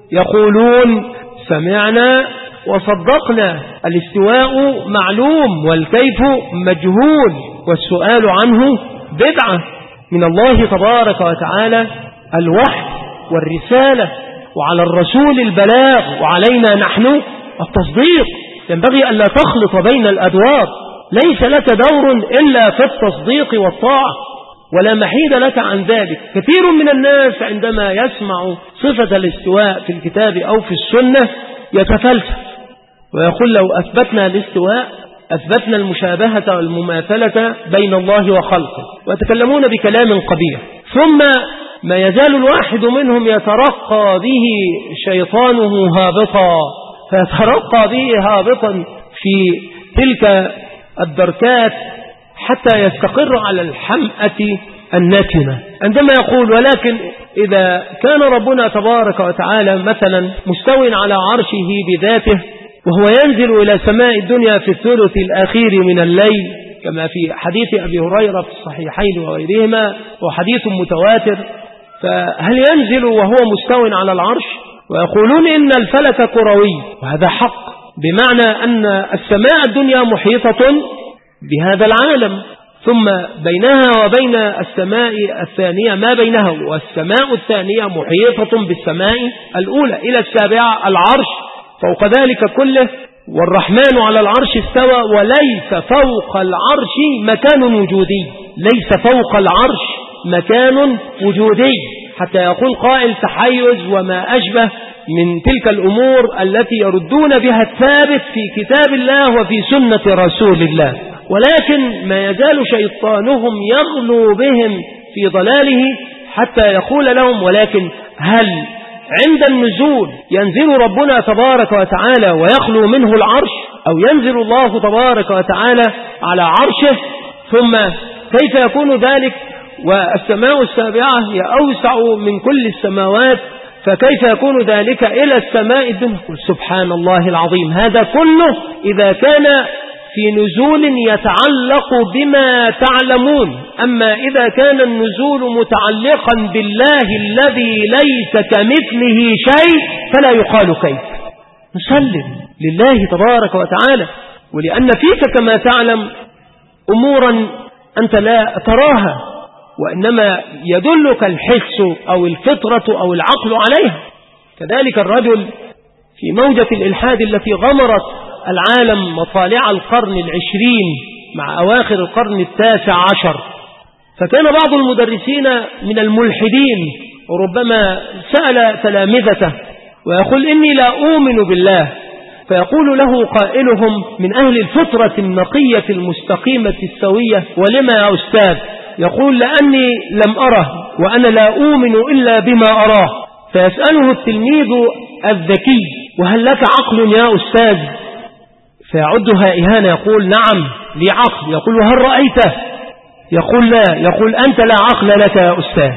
يقولون سمعنا وصدقنا. الاستواء معلوم والكيف مجهول، والسؤال عنه بدعة. من الله تبارك وتعالى الوحي والرسالة، وعلى الرسول البلاغ، وعلينا نحن التصديق. ينبغي أن لا تخلط بين الأدوار، ليس لك دور إلا في التصديق والطاعة، ولا محيد لك عن ذلك. كثير من الناس عندما يسمع صفة الاستواء في الكتاب أو في السنة يتفلسف ويقول لو أثبتنا الاستواء أثبتنا المشابهة والمماثلة بين الله وخلقه، ويتكلمون بكلام قبيح. ثم ما يزال الواحد منهم يترقى به شيطانه هابطا، فيترقى به هابطا في تلك الدركات حتى يستقر على الحمأة الناتنة. عندما يقول ولكن إذا كان ربنا تبارك وتعالى مثلا مستو على عرشه بذاته، وهو ينزل إلى سماء الدنيا في الثلث الأخير من الليل كما في حديث أبي هريرة في الصحيحين وغيرهما، وحديث متواتر، فهل ينزل وهو مستو على العرش؟ ويقولون إن الفلك كروي، وهذا حق، بمعنى أن السماء الدنيا محيطة بهذا العالم، ثم بينها وبين السماء الثانية ما بينها، والسماء الثانية محيطة بالسماء الأولى إلى السابعة العرش فوق ذلك كله. والرحمن على العرش استوى، وليس فوق العرش مكان وجودي، ليس فوق العرش مكان وجودي، حتى يقول قائل تحيز وما أشبه من تلك الأمور التي يردون بها الثابت في كتاب الله وفي سنة رسول الله. ولكن ما يزال شيطانهم يغلو بهم في ضلاله حتى يقول لهم ولكن هل عند النزول ينزل ربنا تبارك وتعالى ويخلو منه العرش، أو ينزل الله تبارك وتعالى على عرشه؟ ثم كيف يكون ذلك والسماء السابعة هي أوسع من كل السماوات، فكيف يكون ذلك إلى السماء الدنيا؟ سبحان الله العظيم. هذا كله إذا كان في نزول يتعلق بما تعلمون. أما إذا كان النزول متعلقا بالله الذي ليس كمثله شيء فلا يقال كيف. نسلم لله تبارك وتعالى، ولأن فيك كما تعلم أمورا أنت لا تراها، وإنما يدلك الحس أو الفطرة أو العقل عليها. كذلك الرجل في موجة الإلحاد التي غمرت العالم مطالع القرن 20 مع أواخر القرن 19، فكان بعض المدرسين من الملحدين وربما سأل تلامذته ويقول إني لا أؤمن بالله، فيقول له قائلهم من أهل الفطرة النقية المستقيمة السوية ولما يا أستاذ؟ يقول لأني لم أره وأنا لا أؤمن إلا بما أراه. فيسأله التلميذ الذكي وهل لك عقل يا أستاذ؟ فيعدها إهانة، يقول نعم لي عقل. يقول هل رأيته؟ يقول لا. يقول أنت لا عقل لك يا أستاذ.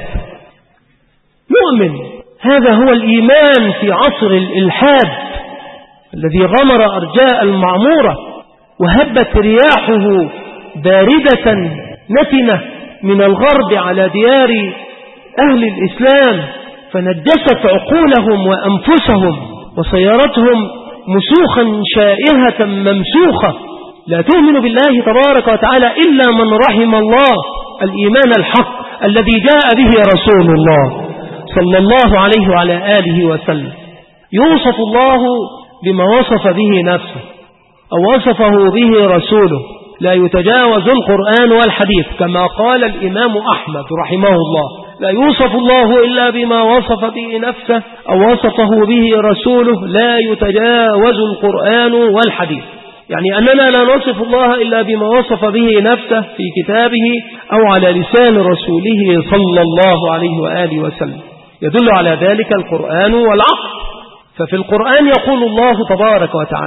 مؤمن. هذا هو الإيمان في عصر الإلحاد الذي غمر أرجاء المعمورة وهبت رياحه باردة نتنة من الغرب على ديار أهل الإسلام، فنجست عقولهم وأنفسهم وصيرتهم مسوخا شائهة ممسوخة، لا تؤمن بالله تبارك وتعالى إلا من رحم الله، الإيمان الحق الذي جاء به رسول الله صلى الله عليه وعلى آله وسلم. يوصف الله بما وصف به نفسه أو وصفه به رسوله، لا يتجاوز القرآن والحديث، كما قال الإمام أحمد رحمه الله لا يوصف الله إلا بما وصف به نفسه أو وصفه به رسوله، لا يتجاوز القرآن والحديث. يعني أننا لا نصف الله إلا بما وصف به نفسه في كتابه أو على لسان رسوله صلى الله عليه وآله وسلم. يدل على ذلك القرآن والعقل. ففي القرآن يقول الله تبارك وتعالى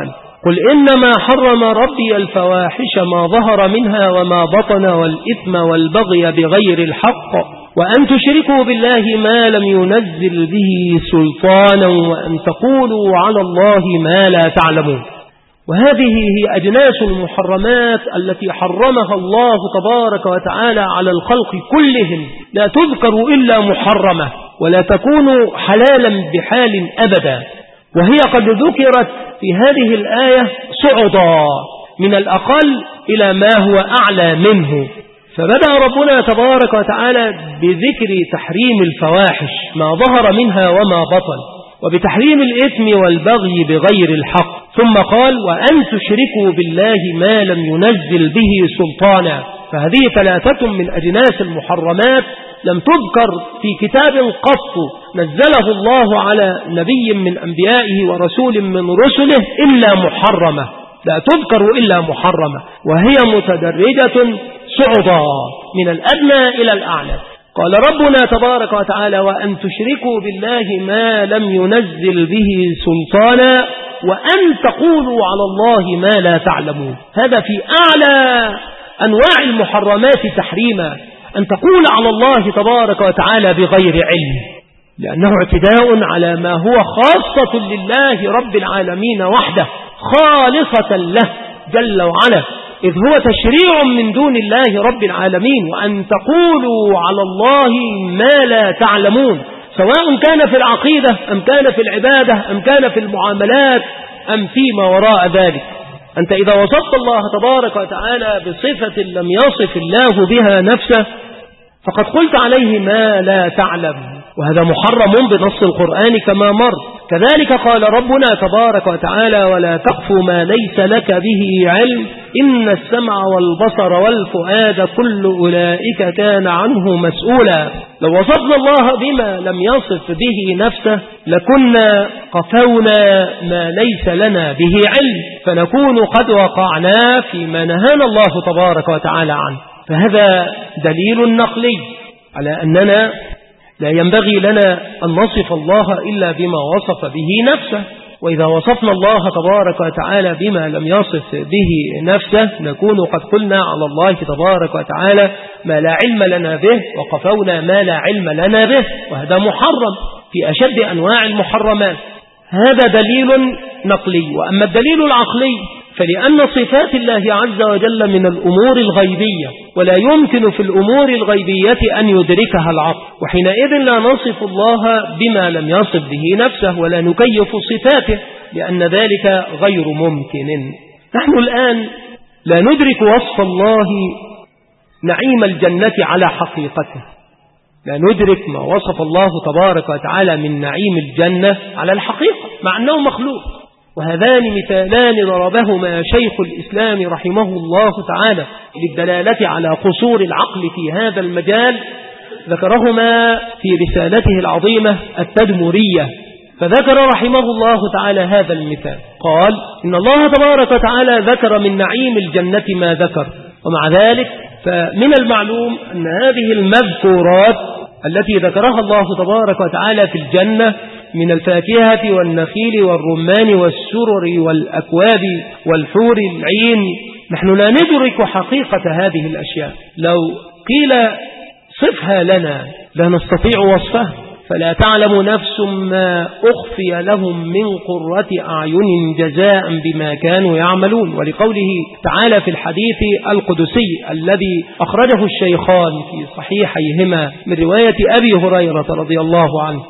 قل إنما حرم ربي الفواحش ما ظهر منها وما بطن والإثم والبغي بغير الحق وأن تشركوا بالله ما لم ينزل به سلطانا وأن تقولوا على الله ما لا تعلمون. وهذه هي أجناس المحرمات التي حرمها الله تبارك وتعالى على الخلق كلهم، لا تذكر إلا محرمة ولا تكون حلالا بحال أبدا. وهي قد ذكرت في هذه الآية صعدا من الأقل إلى ما هو أعلى منه. فبدأ ربنا تبارك وتعالى بذكر تحريم الفواحش ما ظهر منها وما بطن، وبتحريم الإثم والبغي بغير الحق، ثم قال وأن تشركوا بالله ما لم ينزل به سلطانا. فهذه ثلاثة من أجناس المحرمات لم تذكر في كتاب قط نزله الله على نبي من أنبيائه ورسول من رسله إلا محرمة، لا تذكر إلا محرمة، وهي متدرجة صعدا من الأدنى إلى الأعلى. قال ربنا تبارك وتعالى وأن تشركوا بالله ما لم ينزل به سلطانا وأن تقولوا على الله ما لا تعلمون. هذا في أعلى أنواع المحرمات تحريما، أن تقول على الله تبارك وتعالى بغير علم، لأنه اعتداء على ما هو خاصة لله رب العالمين وحده، خالصة له جل وعلا، إذ هو تشريع من دون الله رب العالمين. وأن تقولوا على الله ما لا تعلمون، سواء كان في العقيدة أم كان في العبادة أم كان في المعاملات أم فيما وراء ذلك. أنت إذا وصفت الله تبارك وتعالى بصفة لم يصف الله بها نفسه فقد قلت عليه ما لا تعلم، وهذا محرم بنص القرآن كما مر. كذلك قال ربنا تبارك وتعالى ولا تقف ما ليس لك به علم إن السمع والبصر والفؤاد كل أولئك كان عنه مسؤولا. لو وصفنا الله بما لم يصف به نفسه لكنا قفونا ما ليس لنا به علم، فنكون قد وقعنا فيما نهانا الله تبارك وتعالى عنه. فهذا دليل نقلي على أننا لا ينبغي لنا أن نصف الله إلا بما وصف به نفسه. وإذا وصفنا الله تبارك وتعالى بما لم يصف به نفسه نكون قد قلنا على الله تبارك وتعالى ما لا علم لنا به وقفونا ما لا علم لنا به، وهذا محرم في أشد أنواع المحرمات. هذا دليل نقلي. وأما الدليل العقلي فلأن صفات الله عز وجل من الأمور الغيبية، ولا يمكن في الأمور الغيبية أن يدركها العقل، وحينئذ لا نصف الله بما لم يصف به نفسه ولا نكيف صفاته، لأن ذلك غير ممكن. نحن الآن لا ندرك وصف الله نعيم الجنة على حقيقته، لا ندرك ما وصف الله تبارك وتعالى من نعيم الجنة على الحقيقة مع أنه مخلوق. وهذان مثالان ضربهما شيخ الإسلام رحمه الله تعالى للدلالة على قصور العقل في هذا المجال، ذكرهما في رسالته العظيمة التدمرية. فذكر رحمه الله تعالى هذا المثال، قال إن الله تبارك وتعالى ذكر من نعيم الجنة ما ذكر، ومع ذلك فمن المعلوم أن هذه المذكورات التي ذكرها الله تبارك وتعالى في الجنة من الفاكهة والنخيل والرمان والسرر والأكواب والحور العين، نحن لا ندرك حقيقة هذه الأشياء. لو قيل صفها لنا لا نستطيع وصفها، فلا تعلم نفس ما أخفي لهم من قرة أعين جزاء بما كانوا يعملون. ولقوله تعالى في الحديث القدسي الذي أخرجه الشيخان في صحيحيهما من رواية أبي هريرة رضي الله عنه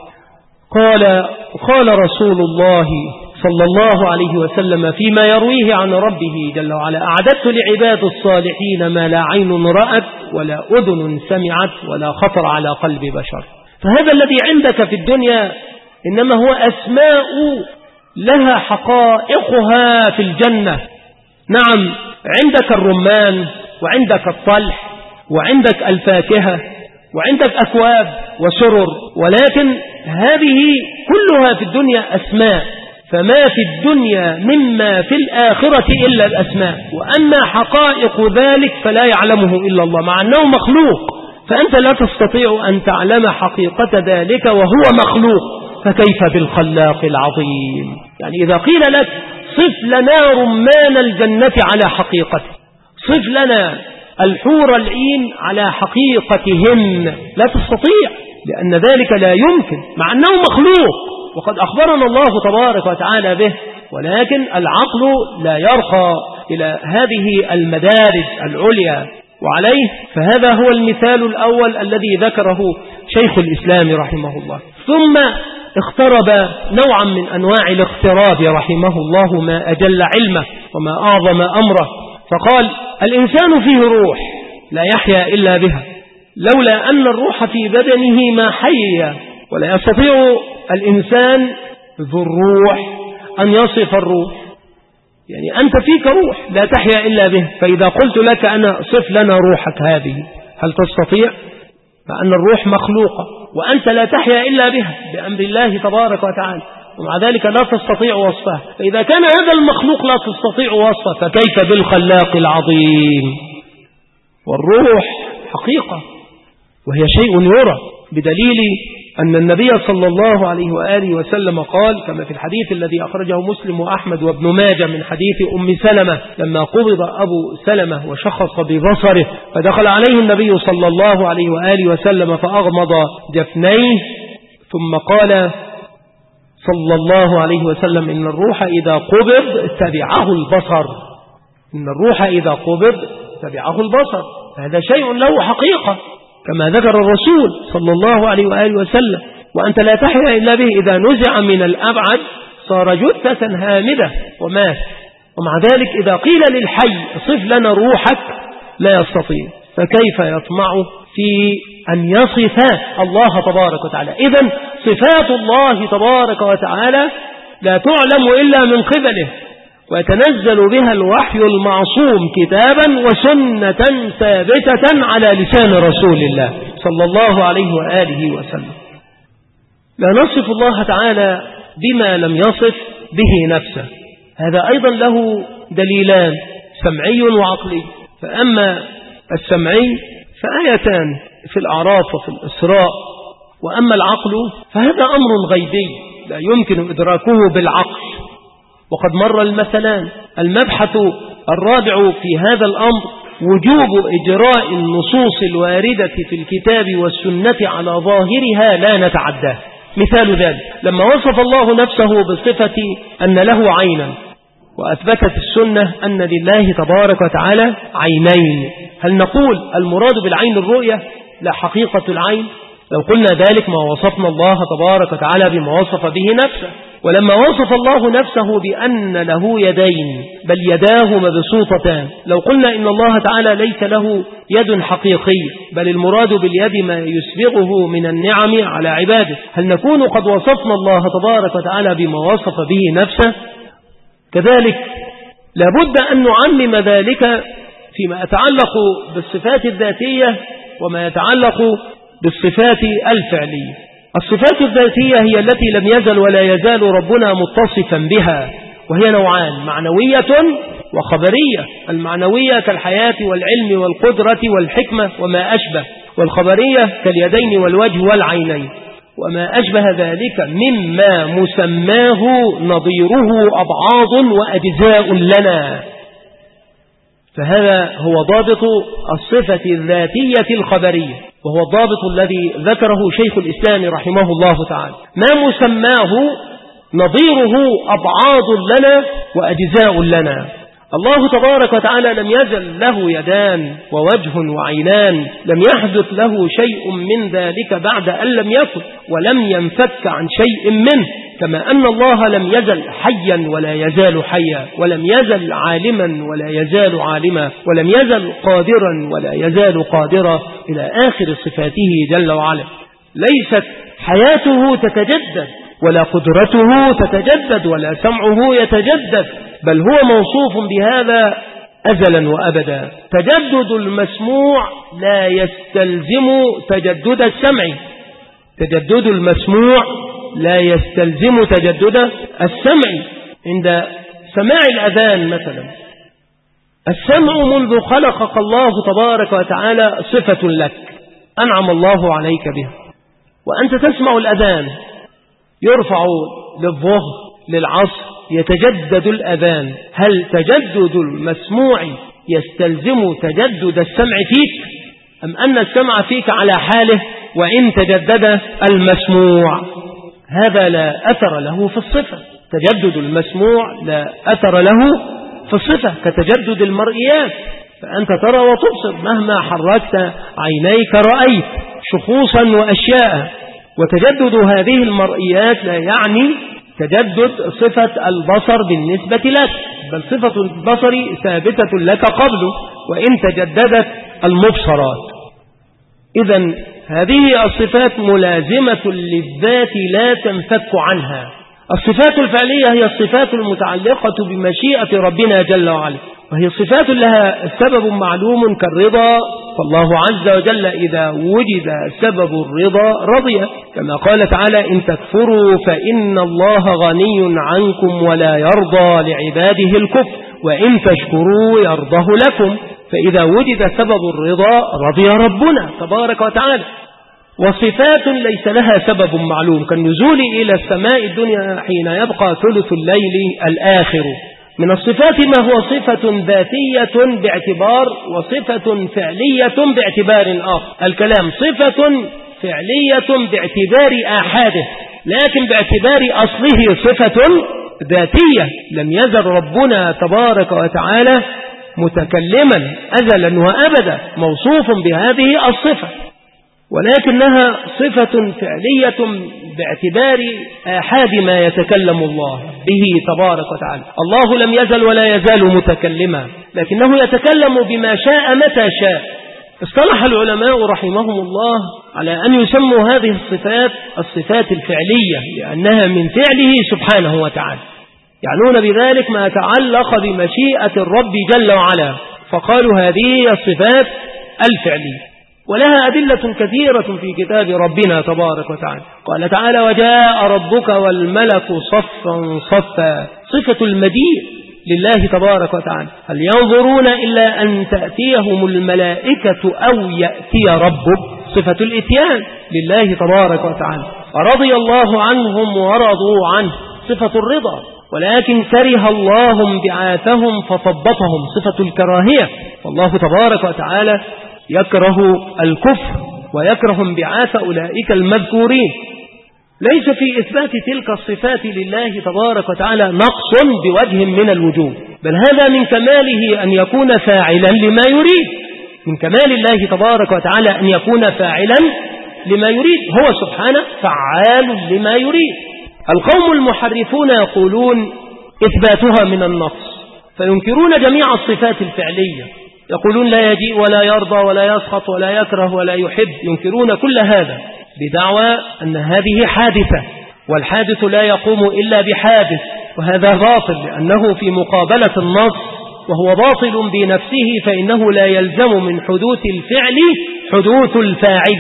قال رسول الله صلى الله عليه وسلم فيما يرويه عن ربه جل وعلا أعددت لعباد الصالحين ما لا عين رأت ولا أذن سمعت ولا خطر على قلب بشر. فهذا الذي عندك في الدنيا إنما هو أسماء لها حقائقها في الجنة. نعم، عندك الرمان وعندك الطلح وعندك الفاكهة وعندك أكواب وسرر، ولكن هذه كلها في الدنيا أسماء، فما في الدنيا مما في الآخرة إلا الأسماء، وأما حقائق ذلك فلا يعلمه إلا الله مع أنه مخلوق. فأنت لا تستطيع أن تعلم حقيقة ذلك وهو مخلوق، فكيف بالخلاق العظيم؟ يعني إذا قيل لك صف لنا رمان الجنة على حقيقته، صف لنا الحور العين على حقيقتهن. لا تستطيع، لأن ذلك لا يمكن، مع أنه مخلوق وقد أخبرنا الله تبارك وتعالى به، ولكن العقل لا يرقى إلى هذه المدارج العليا. وعليه فهذا هو المثال الأول الذي ذكره شيخ الإسلام رحمه الله. ثم اقترب نوعا من أنواع الاقتراب رحمه الله، ما أجل علمه وما أعظم أمره، فقال: الإنسان فيه روح لا يحيا إلا بها، لولا أن الروح في بدنه ما حي، ولا يستطيع الإنسان ذو الروح أن يصف الروح. يعني أنت فيك روح لا تحيا إلا به، فإذا قلت لك أنا صف لنا روحك هذه، هل تستطيع؟ فأن الروح مخلوقة وأنت لا تحيا إلا بها بأمر الله تبارك وتعالى، ومع ذلك لا تستطيع وصفها. فإذا كان هذا المخلوق لا تستطيع وصفه، فكيف بالخلاق العظيم؟ والروح حقيقة وهي شيء يرى، بدليل أن النبي صلى الله عليه وآله وسلم قال كما في الحديث الذي أخرجه مسلم وأحمد وابن ماجه من حديث أم سلمة لما قبض أبو سلمة وشخص ببصره، فدخل عليه النبي صلى الله عليه وآله وسلم فأغمض جفنيه، ثم قال صلى الله عليه وسلم: إن الروح إذا قبض تبعه البصر، إن الروح إذا قبض تبعه البصر. هذا شيء له حقيقة كما ذكر الرسول صلى الله عليه وآله وسلم، وأنت لا تحيا إلا به. إذا نزع من الأبعد صار جثة هامدة ومات. ومع ذلك إذا قيل للحي صف لنا روحك لا يستطيع، فكيف يطمع في أن يصف الله تبارك وتعالى؟ إذن صفات الله تبارك وتعالى لا تعلم إلا من قبله، ويتنزل بها الوحي المعصوم كتابا وسنة ثابتة على لسان رسول الله صلى الله عليه وآله وسلم. لا نصف الله تعالى بما لم يصف به نفسه، هذا أيضا له دليلان، سمعي وعقلي. فأما السمعي فآيتان في الأعراف وفي الإسراء، وأما العقل فهذا أمر غيبي لا يمكن إدراكه بالعقل، وقد مر المثلان. المبحث الرابع في هذا الأمر وجوب إجراء النصوص الواردة في الكتاب والسنة على ظاهرها لا نتعداه. مثال ذلك لما وصف الله نفسه بصفة أن له عينا، وأثبتت السنة أن لله تبارك وتعالى عينين، هل نقول المراد بالعين الرؤية لا حقيقة العين؟ لو قلنا ذلك ما وصفنا الله تبارك وتعالى بما وصف به نفسه. ولما وصف الله نفسه بأن له يدين بل يداه مبسوطتان، لو قلنا إن الله تعالى ليس له يد حقيقية بل المراد باليد ما يسبغه من النعم على عباده، هل نكون قد وصفنا الله تبارك وتعالى بما وصف به نفسه؟ كذلك لابد أن نعمم ذلك فيما يتعلق بالصفات الذاتية وما يتعلق بالصفات الفعلية. الصفات الذاتية هي التي لم يزل ولا يزال ربنا متصفا بها، وهي نوعان: معنوية وخبرية. المعنوية كالحياة والعلم والقدرة والحكمة وما أشبه، والخبرية كاليدين والوجه والعينين وما أشبه ذلك مما مسماه نظيره أبعاض وأجزاء لنا. فهذا هو ضابط الصفة الذاتية الخبرية، وهو الضابط الذي ذكره شيخ الإسلام رحمه الله تعالى. ما مسماه نظيره أبعاض لنا وأجزاء لنا. الله تبارك وتعالى لم يزل له يدان ووجه وعينان، لم يحدث له شيء من ذلك بعد أن لم يكن، ولم ينفك عن شيء منه، كما أن الله لم يزل حيا ولا يزال حيا، ولم يزل عالما ولا يزال عالما، ولم يزل قادرا ولا يزال قادرا، إلى آخر صفاته جل وعلا. ليست حياته تتجدد ولا قدرته تتجدد ولا سمعه يتجدد، بل هو موصوف بهذا أزلا وأبدا. تجدد المسموع لا يستلزم تجدد السمع، تجدد المسموع لا يستلزم تجدد السمع. عند سماع الأذان مثلا، السمع منذ خلقك الله تبارك وتعالى صفة لك أنعم الله عليك بها، وأنت تسمع الأذان يرفع للظهر للعصر يتجدد الأذان، هل تجدد المسموع يستلزم تجدد السمع فيك، أم أن السمع فيك على حاله وإن تجدد المسموع؟ هذا لا أثر له في الصفة. تجدد المسموع لا أثر له في الصفة كتجدد المرئيات، فأنت ترى وتبصر، مهما حركت عينيك رأيت شخوصا وأشياء. وتجدد هذه المرئيات لا يعني تجدد صفة البصر بالنسبة لك، بل صفة البصر ثابتة لك قبله وإن تجددت المبصرات. إذن هذه الصفات ملازمة للذات لا تنفك عنها. الصفات الفعلية هي الصفات المتعلقة بمشيئة ربنا جل وعلا، وهي صفات لها سبب معلوم كالرضا، فالله عز وجل إذا وجد سبب الرضا رضي، كما قال تعالى: إن تكفروا فإن الله غني عنكم ولا يرضى لعباده الكفر وإن تشكروا يرضه لكم. فإذا وجد سبب الرضا رضي ربنا تبارك وتعالى. وصفات ليس لها سبب معلوم كالنزول إلى السماء الدنيا حين يبقى ثلث الليل الآخر. من الصفات ما هو صفة ذاتية باعتبار وصفة فعلية باعتبار آخر. الكلام صفة فعلية باعتبار آحاده، لكن باعتبار أصله صفة ذاتية. لم يزل ربنا تبارك وتعالى متكلما أزلا وأبدا موصوف بهذه الصفة، ولكنها صفة فعلية باعتبار آحاد ما يتكلم الله به تبارك وتعالى. الله لم يزل ولا يزال متكلما، لكنه يتكلم بما شاء متى شاء. اصطلح العلماء رحمهم الله على أن يسموا هذه الصفات الفعلية لأنها من فعله سبحانه وتعالى، يعنون بذلك ما تعلق بمشيئة الرب جل وعلا، فقالوا هذه الصفات الفعلية. ولها أدلة كثيرة في كتاب ربنا تبارك وتعالى. قال تعالى: وجاء ربك والملك صفا صفا. صفة المجيء لله تبارك وتعالى. هل ينظرون إلا أن تأتيهم الملائكة أو يأتي ربك؟ صفة الإتيان لله تبارك وتعالى. رضي الله عنهم ورضوا عنه، صفة الرضا. ولكن كره الله انبعاثهم فثبطهم، صفة الكراهية. والله تبارك وتعالى يكره الكفر ويكره انبعاث أولئك المذكورين. ليس في إثبات تلك الصفات لله تبارك وتعالى نقص بوجه من الوجوه، بل هذا من كماله أن يكون فاعلا لما يريد. من كمال الله تبارك وتعالى أن يكون فاعلا لما يريد، هو سبحانه فعال لما يريد. القوم المحرفون يقولون إثباتها من النقص، فينكرون جميع الصفات الفعلية، يقولون لا يجيء ولا يرضى ولا يسخط ولا يكره ولا يحب، ينكرون كل هذا بدعوى أن هذه حادثة، والحادث لا يقوم إلا بحادث، وهذا باطل لأنه في مقابلة النص، وهو باطل بنفسه، فإنه لا يلزم من حدوث الفعل حدوث الفاعل،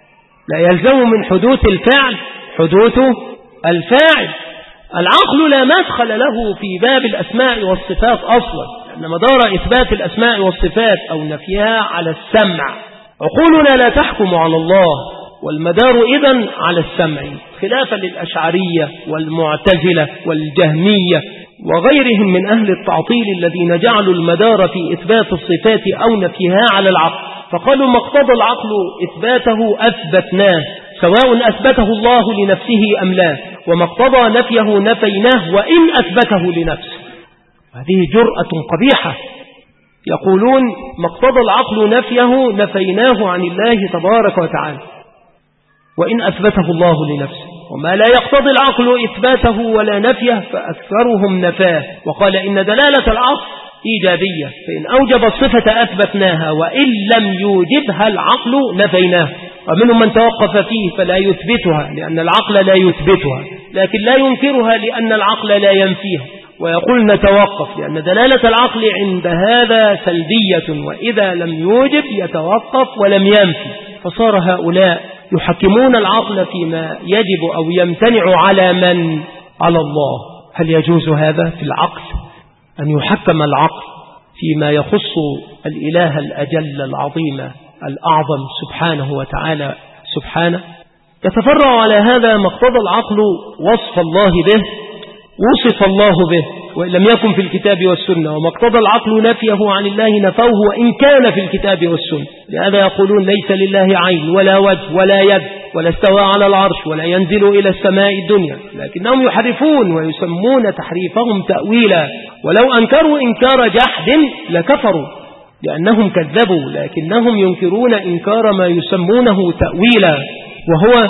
لا يلزم من حدوث الفعل حدوث الفاعل. العقل لا مدخل له في باب الأسماء والصفات أصلا، لأن مدار إثبات الأسماء والصفات أو نفيها على السمع. عقولنا لا تحكم على الله، والمدار إذن على السمع، خلافا للأشعرية والمعتزلة والجهمية وغيرهم من أهل التعطيل الذين جعلوا المدار في إثبات الصفات أو نفيها على العقل، فقالوا ما اقتضى العقل إثباته أثبتناه، سواء أثبته الله لنفسه أم لا، وما اقتضى نفيه نفيناه وإن أثبته لنفسه. هذه جرأة قبيحة. يقولون ما اقتضى العقل نفيه نفيناه عن الله تبارك وتعالى وإن أثبته الله لنفسه، وما لا يقتضي العقل إثباته ولا نفيه فأكثرهم نفاه، وقال إن دلالة العقل إيجابية، فإن أوجب الصفة أثبتناها وإن لم يوجبها العقل نفيناه. ومنهم من توقف فيه فلا يثبتها لأن العقل لا يثبتها، لكن لا ينكرها لأن العقل لا ينفيها، ويقول نتوقف لأن دلالة العقل عند هذا سلبية، وإذا لم يوجب يتوقف ولم ينفي. فصار هؤلاء يحكمون العقل فيما يجب أو يمتنع على من؟ على الله. هل يجوز هذا في العقل؟ أن يحكم العقل فيما يخص الإله الأجل العظيم الأعظم سبحانه وتعالى سبحانه؟ يتفرع على هذا ما اقتضى العقل وصف الله به وصف الله به وإن لم يكن في الكتاب والسنة، وما اقتضى العقل نفيه عن الله نفوه وإن كان في الكتاب والسنة. لهذا يقولون ليس لله عين ولا وجه ولا يد ولا استوى على العرش ولا ينزل إلى السماء الدنيا، لكنهم يحرفون ويسمون تحريفهم تأويلا، ولو أنكروا إنكار جحد لكفروا لأنهم كذبوا، لكنهم ينكرون إنكار ما يسمونه تأويلا وهو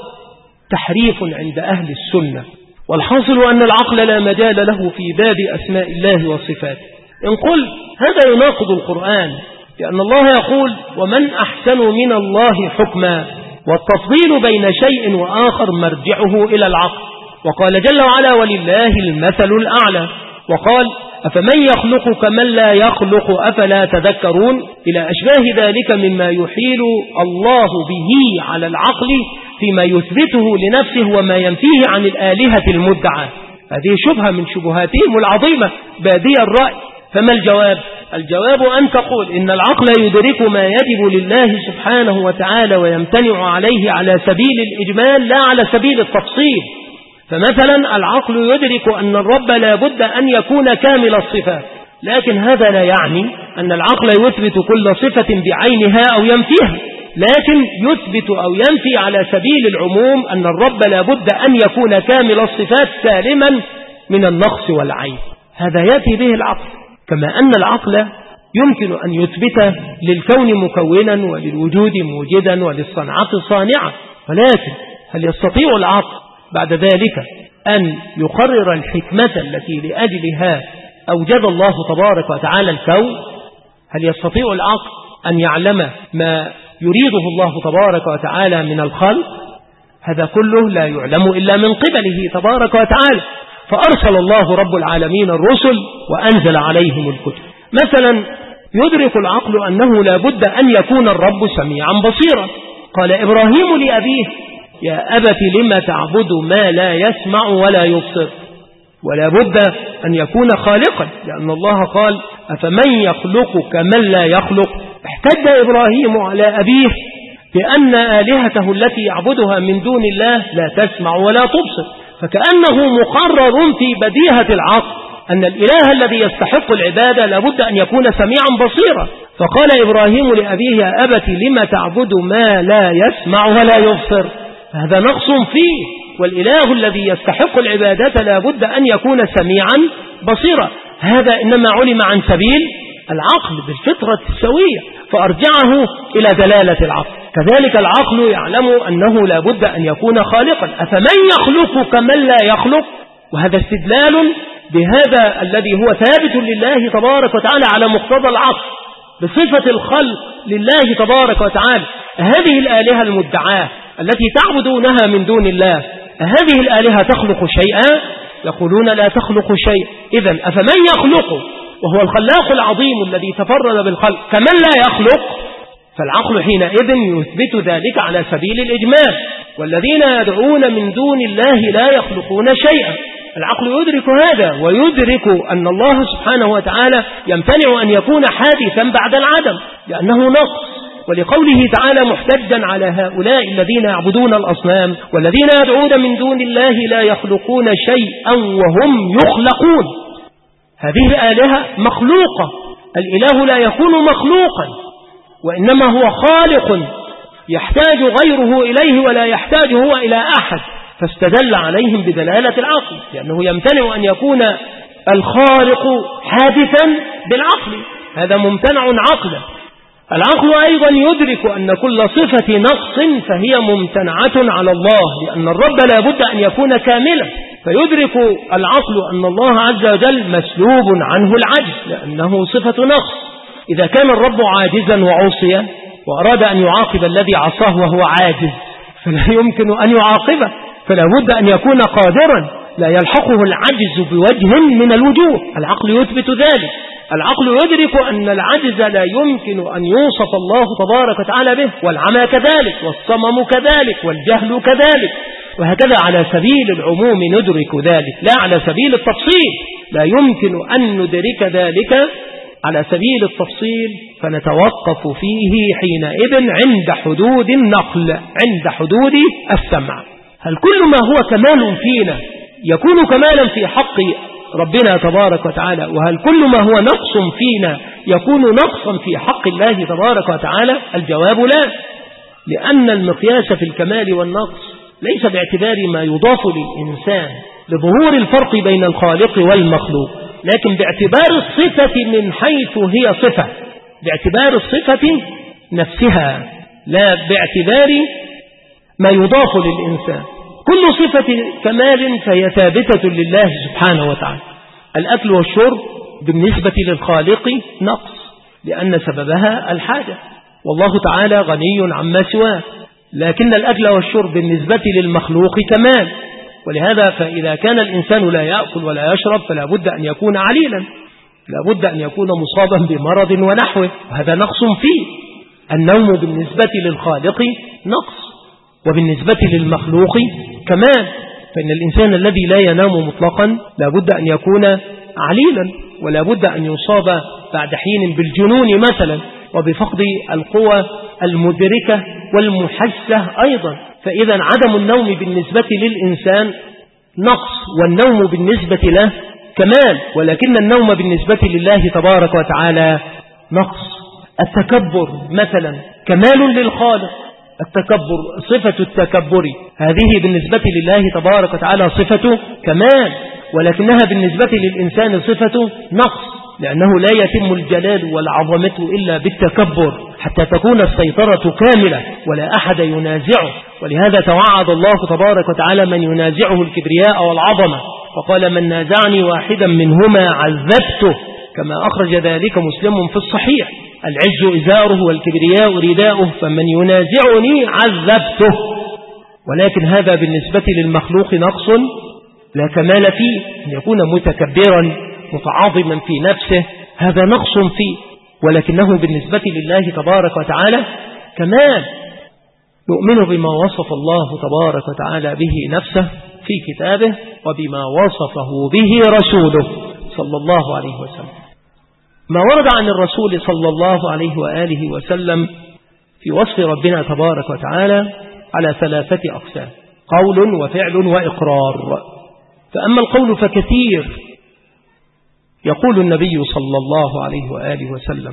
تحريف عند أهل السنة. والحاصل أن العقل لا مجال له في باب أسماء الله وصفاته. إن قل هذا يناقض القرآن، لأن الله يقول ومن أحسن من الله حكما، والتفضيل بين شيء وآخر مرجعه إلى العقل. وقال جل وعلا ولله المثل الأعلى، وقال أفمن يخلق كمن لا يخلق أفلا تذكرون، إلى أشباه ذلك مما يحيل الله به على العقل فيما يثبته لنفسه وما ينفيه عن الآلهة المدعى. هذه شبهة من شبهاتهم العظيمة بادي الرأي. فما الجواب؟ الجواب أن تقول إن العقل يدرك ما يجب لله سبحانه وتعالى ويمتنع عليه على سبيل الإجمال لا على سبيل التفصيل. فمثلا العقل يدرك أن الرب لا بد أن يكون كامل الصفات، لكن هذا لا يعني أن العقل يثبت كل صفة بعينها أو ينفيها، لكن يثبت أو ينفي على سبيل العموم أن الرب لا بد أن يكون كامل الصفات سالما من النقص والعيب. هذا يأتي به العقل، كما أن العقل يمكن أن يثبت للكون مكونا وللوجود موجدا وللصنعة صانعة، ولكن هل يستطيع العقل بعد ذلك أن يقرر الحكمة التي لأجلها أوجد الله تبارك وتعالى الكون؟ هل يستطيع العقل أن يعلم ما يريده الله تبارك وتعالى من الخلق؟ هذا كله لا يعلم إلا من قبله تبارك وتعالى. فأرسل الله رب العالمين الرسل وأنزل عليهم الكتب. مثلا يدرك العقل أنه لا بد أن يكون الرب سميعا بصيرا. قال إبراهيم لأبيه يا أبت لما تعبد ما لا يسمع ولا يبصر، ولا بد أن يكون خالقا، لأن الله قال أفمن يخلق كمن لا يخلق. احتج إبراهيم على أبيه بأن آلهته التي يعبدها من دون الله لا تسمع ولا تبصر، فكأنه مقرر في بديهة العقل أن الإله الذي يستحق العبادة لابد أن يكون سميعا بصيرا. فقال إبراهيم لأبيه يا أبت لما تعبد ما لا يسمع ولا يبصر. هذا نقص فيه، والإله الذي يستحق العبادة لابد أن يكون سميعا بصيرا. هذا إنما علم عن سبيل العقل بالفطرة السوية، فأرجعه إلى دلالة العقل. كذلك العقل يعلم أنه لابد أن يكون خالقا. أفمن يخلق كمن لا يخلق، وهذا استدلال بهذا الذي هو ثابت لله تبارك وتعالى على مقتضى العقل بصفة الخلق لله تبارك وتعالى. هذه الآلهة المدعاة التي تعبدونها من دون الله، هذه الآلهة تخلق شيئا؟ يقولون لا تخلق شيء. إذن أفمن يخلق وهو الخلاق العظيم الذي تفرد بالخلق كمن لا يخلق، فالعقل حينئذ يثبت ذلك على سبيل الإجمال. والذين يدعون من دون الله لا يخلقون شيئا. العقل يدرك هذا، ويدرك أن الله سبحانه وتعالى يمتنع أن يكون حادثا بعد العدم لأنه نقص. ولقوله تعالى محتجا على هؤلاء الذين يعبدون الأصنام والذين يدعون من دون الله لا يخلقون شيئا وهم يخلقون. هذه الآلهة مخلوقة، الإله لا يكون مخلوقا، وإنما هو خالق يحتاج غيره إليه ولا يحتاج هو إلى أحد. فاستدل عليهم بدلالة العقل، لأنه يمتنع أن يكون الخالق حادثا بالعقل، هذا ممتنع عقلا. العقل أيضا يدرك أن كل صفة نقص فهي ممتنعة على الله، لأن الرب لا بد أن يكون كاملا. فيدرك العقل أن الله عز وجل مسلوب عنه العجز لأنه صفة نقص. إذا كان الرب عاجزا وعصيا وأراد أن يعاقب الذي عصاه وهو عاجز فلا يمكن أن يعاقبه، فلا بد أن يكون قادرا لا يلحقه العجز بوجه من الوجوه. العقل يثبت ذلك. العقل يدرك أن العجز لا يمكن أن يوصف الله تبارك وتعالى به، والعمى كذلك، والصمم كذلك، والجهل كذلك، وهكذا على سبيل العموم ندرك ذلك لا على سبيل التفصيل. لا يمكن أن ندرك ذلك على سبيل التفصيل، فنتوقف فيه حينئذ عند حدود النقل، عند حدود السمع. هل كل ما هو كمال فينا يكون كمالا في حق ربنا تبارك وتعالى؟ وهل كل ما هو نقص فينا يكون نقصا في حق الله تبارك وتعالى؟ الجواب لا، لأن المقياس في الكمال والنقص ليس باعتبار ما يضاف للإنسان لظهور الفرق بين الخالق والمخلوق، لكن باعتبار الصفة من حيث هي صفة، باعتبار الصفة نفسها، لا باعتبار ما يضاف للإنسان. كل صفة كمال فهي ثابتة لله سبحانه وتعالى. الأكل والشرب بالنسبة للخالق نقص لأن سببها الحاجة، والله تعالى غني عما سواه، لكن الأكل والشرب بالنسبة للمخلوق كمال. ولهذا فإذا كان الإنسان لا يأكل ولا يشرب فلا بد أن يكون عليلا، لا بد أن يكون مصابا بمرض ونحوه، وهذا نقص فيه. النوم بالنسبة للخالق نقص، وبالنسبة للمخلوق كمال، فإن الإنسان الذي لا ينام مطلقا لا بد أن يكون عليلا، ولا بد أن يصاب بعد حين بالجنون مثلا وبفقد القوى المدركة والمحسة أيضا. فإذا عدم النوم بالنسبة للإنسان نقص، والنوم بالنسبة له كمال، ولكن النوم بالنسبة لله تبارك وتعالى نقص. التكبر مثلا كمال للخالق، التكبر صفة التكبر هذه بالنسبة لله تبارك وتعالى صفة كمال، ولكنها بالنسبة للإنسان صفة نقص، لأنه لا يتم الجلال والعظمة إلا بالتكبر حتى تكون السيطرة كاملة ولا أحد ينازعه. ولهذا توعد الله تبارك وتعالى من ينازعه الكبرياء والعظمة، وقال من نازعني واحدا منهما عذبته، كما أخرج ذلك مسلم في الصحيح. العز إزاره والكبرياء رداؤه، فمن ينازعني عذبته. ولكن هذا بالنسبة للمخلوق نقص لا كمال فيه، أن يكون متكبرا متعاظما في نفسه، هذا نقص فيه، ولكنه بالنسبة لله تبارك وتعالى كمال. نؤمن بما وصف الله تبارك وتعالى به نفسه في كتابه، وبما وصفه به رسوله صلى الله عليه وسلم. ما ورد عن الرسول صلى الله عليه وآله وسلم في وصف ربنا تبارك وتعالى على 3 أقسام: قول وفعل وإقرار. فأما القول فكثير، يقول النبي صلى الله عليه وآله وسلم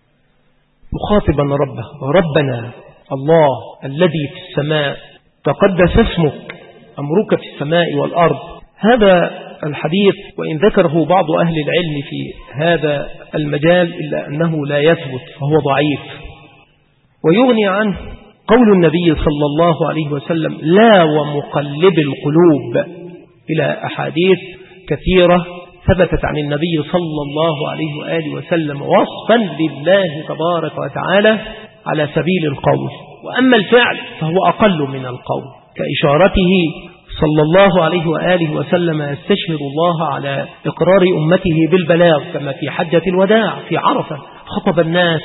مخاطبا ربه: ربنا الله الذي في السماء تقدس اسمك، أمرك في السماء والأرض. هذا الحديث وإن ذكره بعض أهل العلم في هذا المجال إلا أنه لا يثبت، فهو ضعيف. ويغني عنه قول النبي صلى الله عليه وسلم: لا ومقلب القلوب، إلى أحاديث كثيرة ثبتت عن النبي صلى الله عليه وآله وسلم وصفا لله تبارك وتعالى على سبيل القول. وأما الفعل فهو أقل من القول، كإشارته صلى الله عليه وآله وسلم يستشهد الله على إقرار أمته بالبلاغ، كما في حجة الوداع في عرفة خطب الناس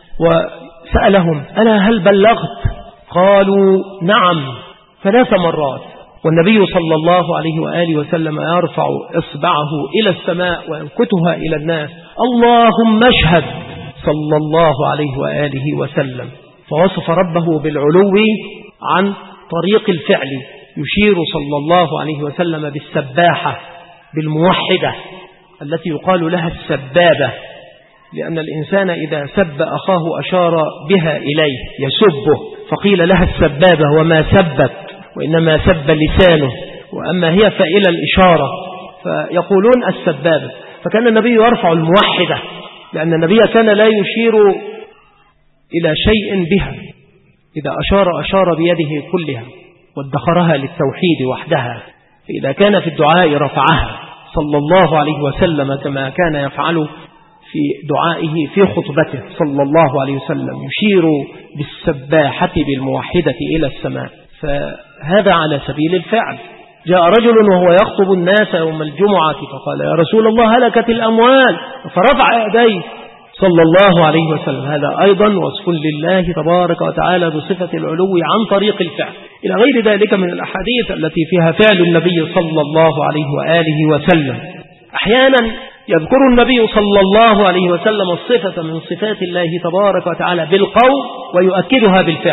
وسألهم: ألا هل بلغت؟ قالوا: نعم 3 مرات. والنبي صلى الله عليه وآله وسلم يرفع إصبعه إلى السماء وينكتها إلى الناس: اللهم اشهد، صلى الله عليه وآله وسلم. فوصف ربه بالعلو عن طريق الفعل، يشير صلى الله عليه وسلم بالسباحة، بالموحدة التي يقال لها السبابة، لأن الإنسان إذا سب أخاه أشار بها إليه يسبه، فقيل لها السبابة وما سبت، وإنما سب لسانه، وأما هي فإلى الإشارة، فيقولون السبابة. فكان النبي يرفع الموحدة، لأن النبي كان لا يشير إلى شيء بها، إذا أشار بيده كلها وادخرها للتوحيد وحدها. فإذا كان في الدعاء رفعها صلى الله عليه وسلم، كما كان يفعل في دعائه في خطبته صلى الله عليه وسلم، يشير بالسباحة بالموحدة إلى السماء. فهذا على سبيل الفعل. جاء رجل وهو يخطب الناس يوم الجمعة فقال: يا رسول الله هلكت الأموال، فرفع يديه صلى الله عليه وسلم. هذا أيضا وصف لله تبارك وتعالى بصفة العلو عن طريق الفعل، إلى غير ذلك من الأحاديث التي فيها فعل النبي صلى الله عليه وآله وسلم. أحيانا يذكر النبي صلى الله عليه وسلم الصفة من صفات الله تبارك وتعالى بالقول ويؤكدها بالفعل.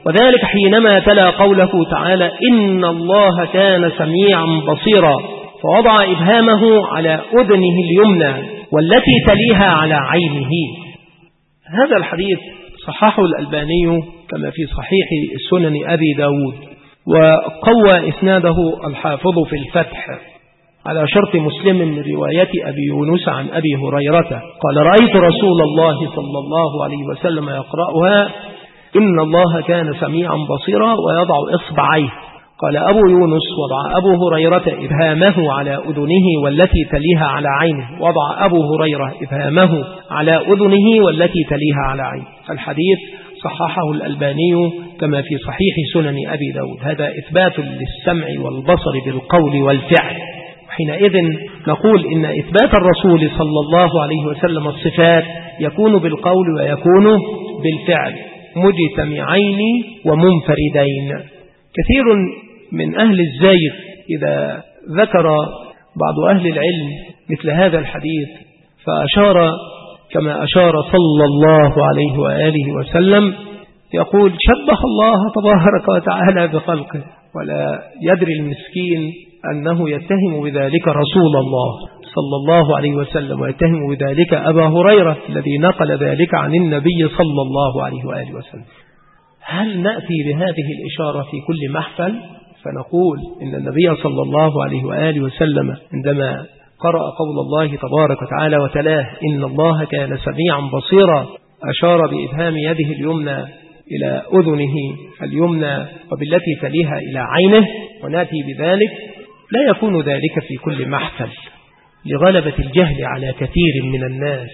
وذلك حينما تلا قوله تعالى إن الله كان سميعا بصيرا، فوضع إبهامه على أذنه اليمنى والتي تليها على عينه. هذا الحديث صححه الألباني كما في صحيح سنن أبي داود، وقوى إسناده الحافظ في الفتح على شرط مسلم من رواية أبي يونس عن أبي هريرة قال رأيت رسول الله صلى الله عليه وسلم يقرأها إن الله كان سميعا بصيرا ويضع إصبعيه. قال أبو يونس وضع أبو هريرة إبهامه على أذنه والتي تليها على عينه، وضع أبو هريرة إبهامه على أذنه والتي تليها على عينه. الحديث صححه الألباني كما في صحيح سنن أبي داود. هذا إثبات للسمع والبصر بالقول والفعل. حينئذ نقول إن إثبات الرسول صلى الله عليه وسلم الصفات يكون بالقول ويكون بالفعل مجتمعين ومنفردين. كثير من أهل الزيغ إذا ذكر بعض أهل العلم مثل هذا الحديث فأشار كما أشار صلى الله عليه وآله وسلم، يقول شبه الله تبارك وتعالى بخلقه، ولا يدري المسكين أنه يتهم بذلك رسول الله صلى الله عليه وسلم، ويتهم بذلك أبا هريرة الذي نقل ذلك عن النبي صلى الله عليه وآله وسلم. هل نأتي بهذه الإشارة في كل محفل؟ فنقول إن النبي صلى الله عليه وآله وسلم عندما قرأ قول الله تبارك وتعالى وتلاه إن الله كان سميعا بصيرا أشار بإبهام يده اليمنى إلى أذنه اليمنى وبالتي تليها إلى عينه، ونأتي بذلك لا يكون ذلك في كل محفل لغلبة الجهل على كثير من الناس.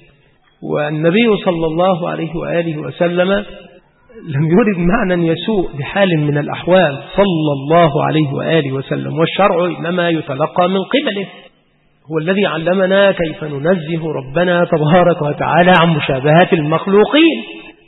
والنبي صلى الله عليه وآله وسلم لم يرد معنى يسوء بحال من الأحوال صلى الله عليه وآله وسلم، والشرع إنما يتلقى من قبله. هو الذي علمنا كيف ننزه ربنا تبارك وتعالى عن مشابهات المخلوقين.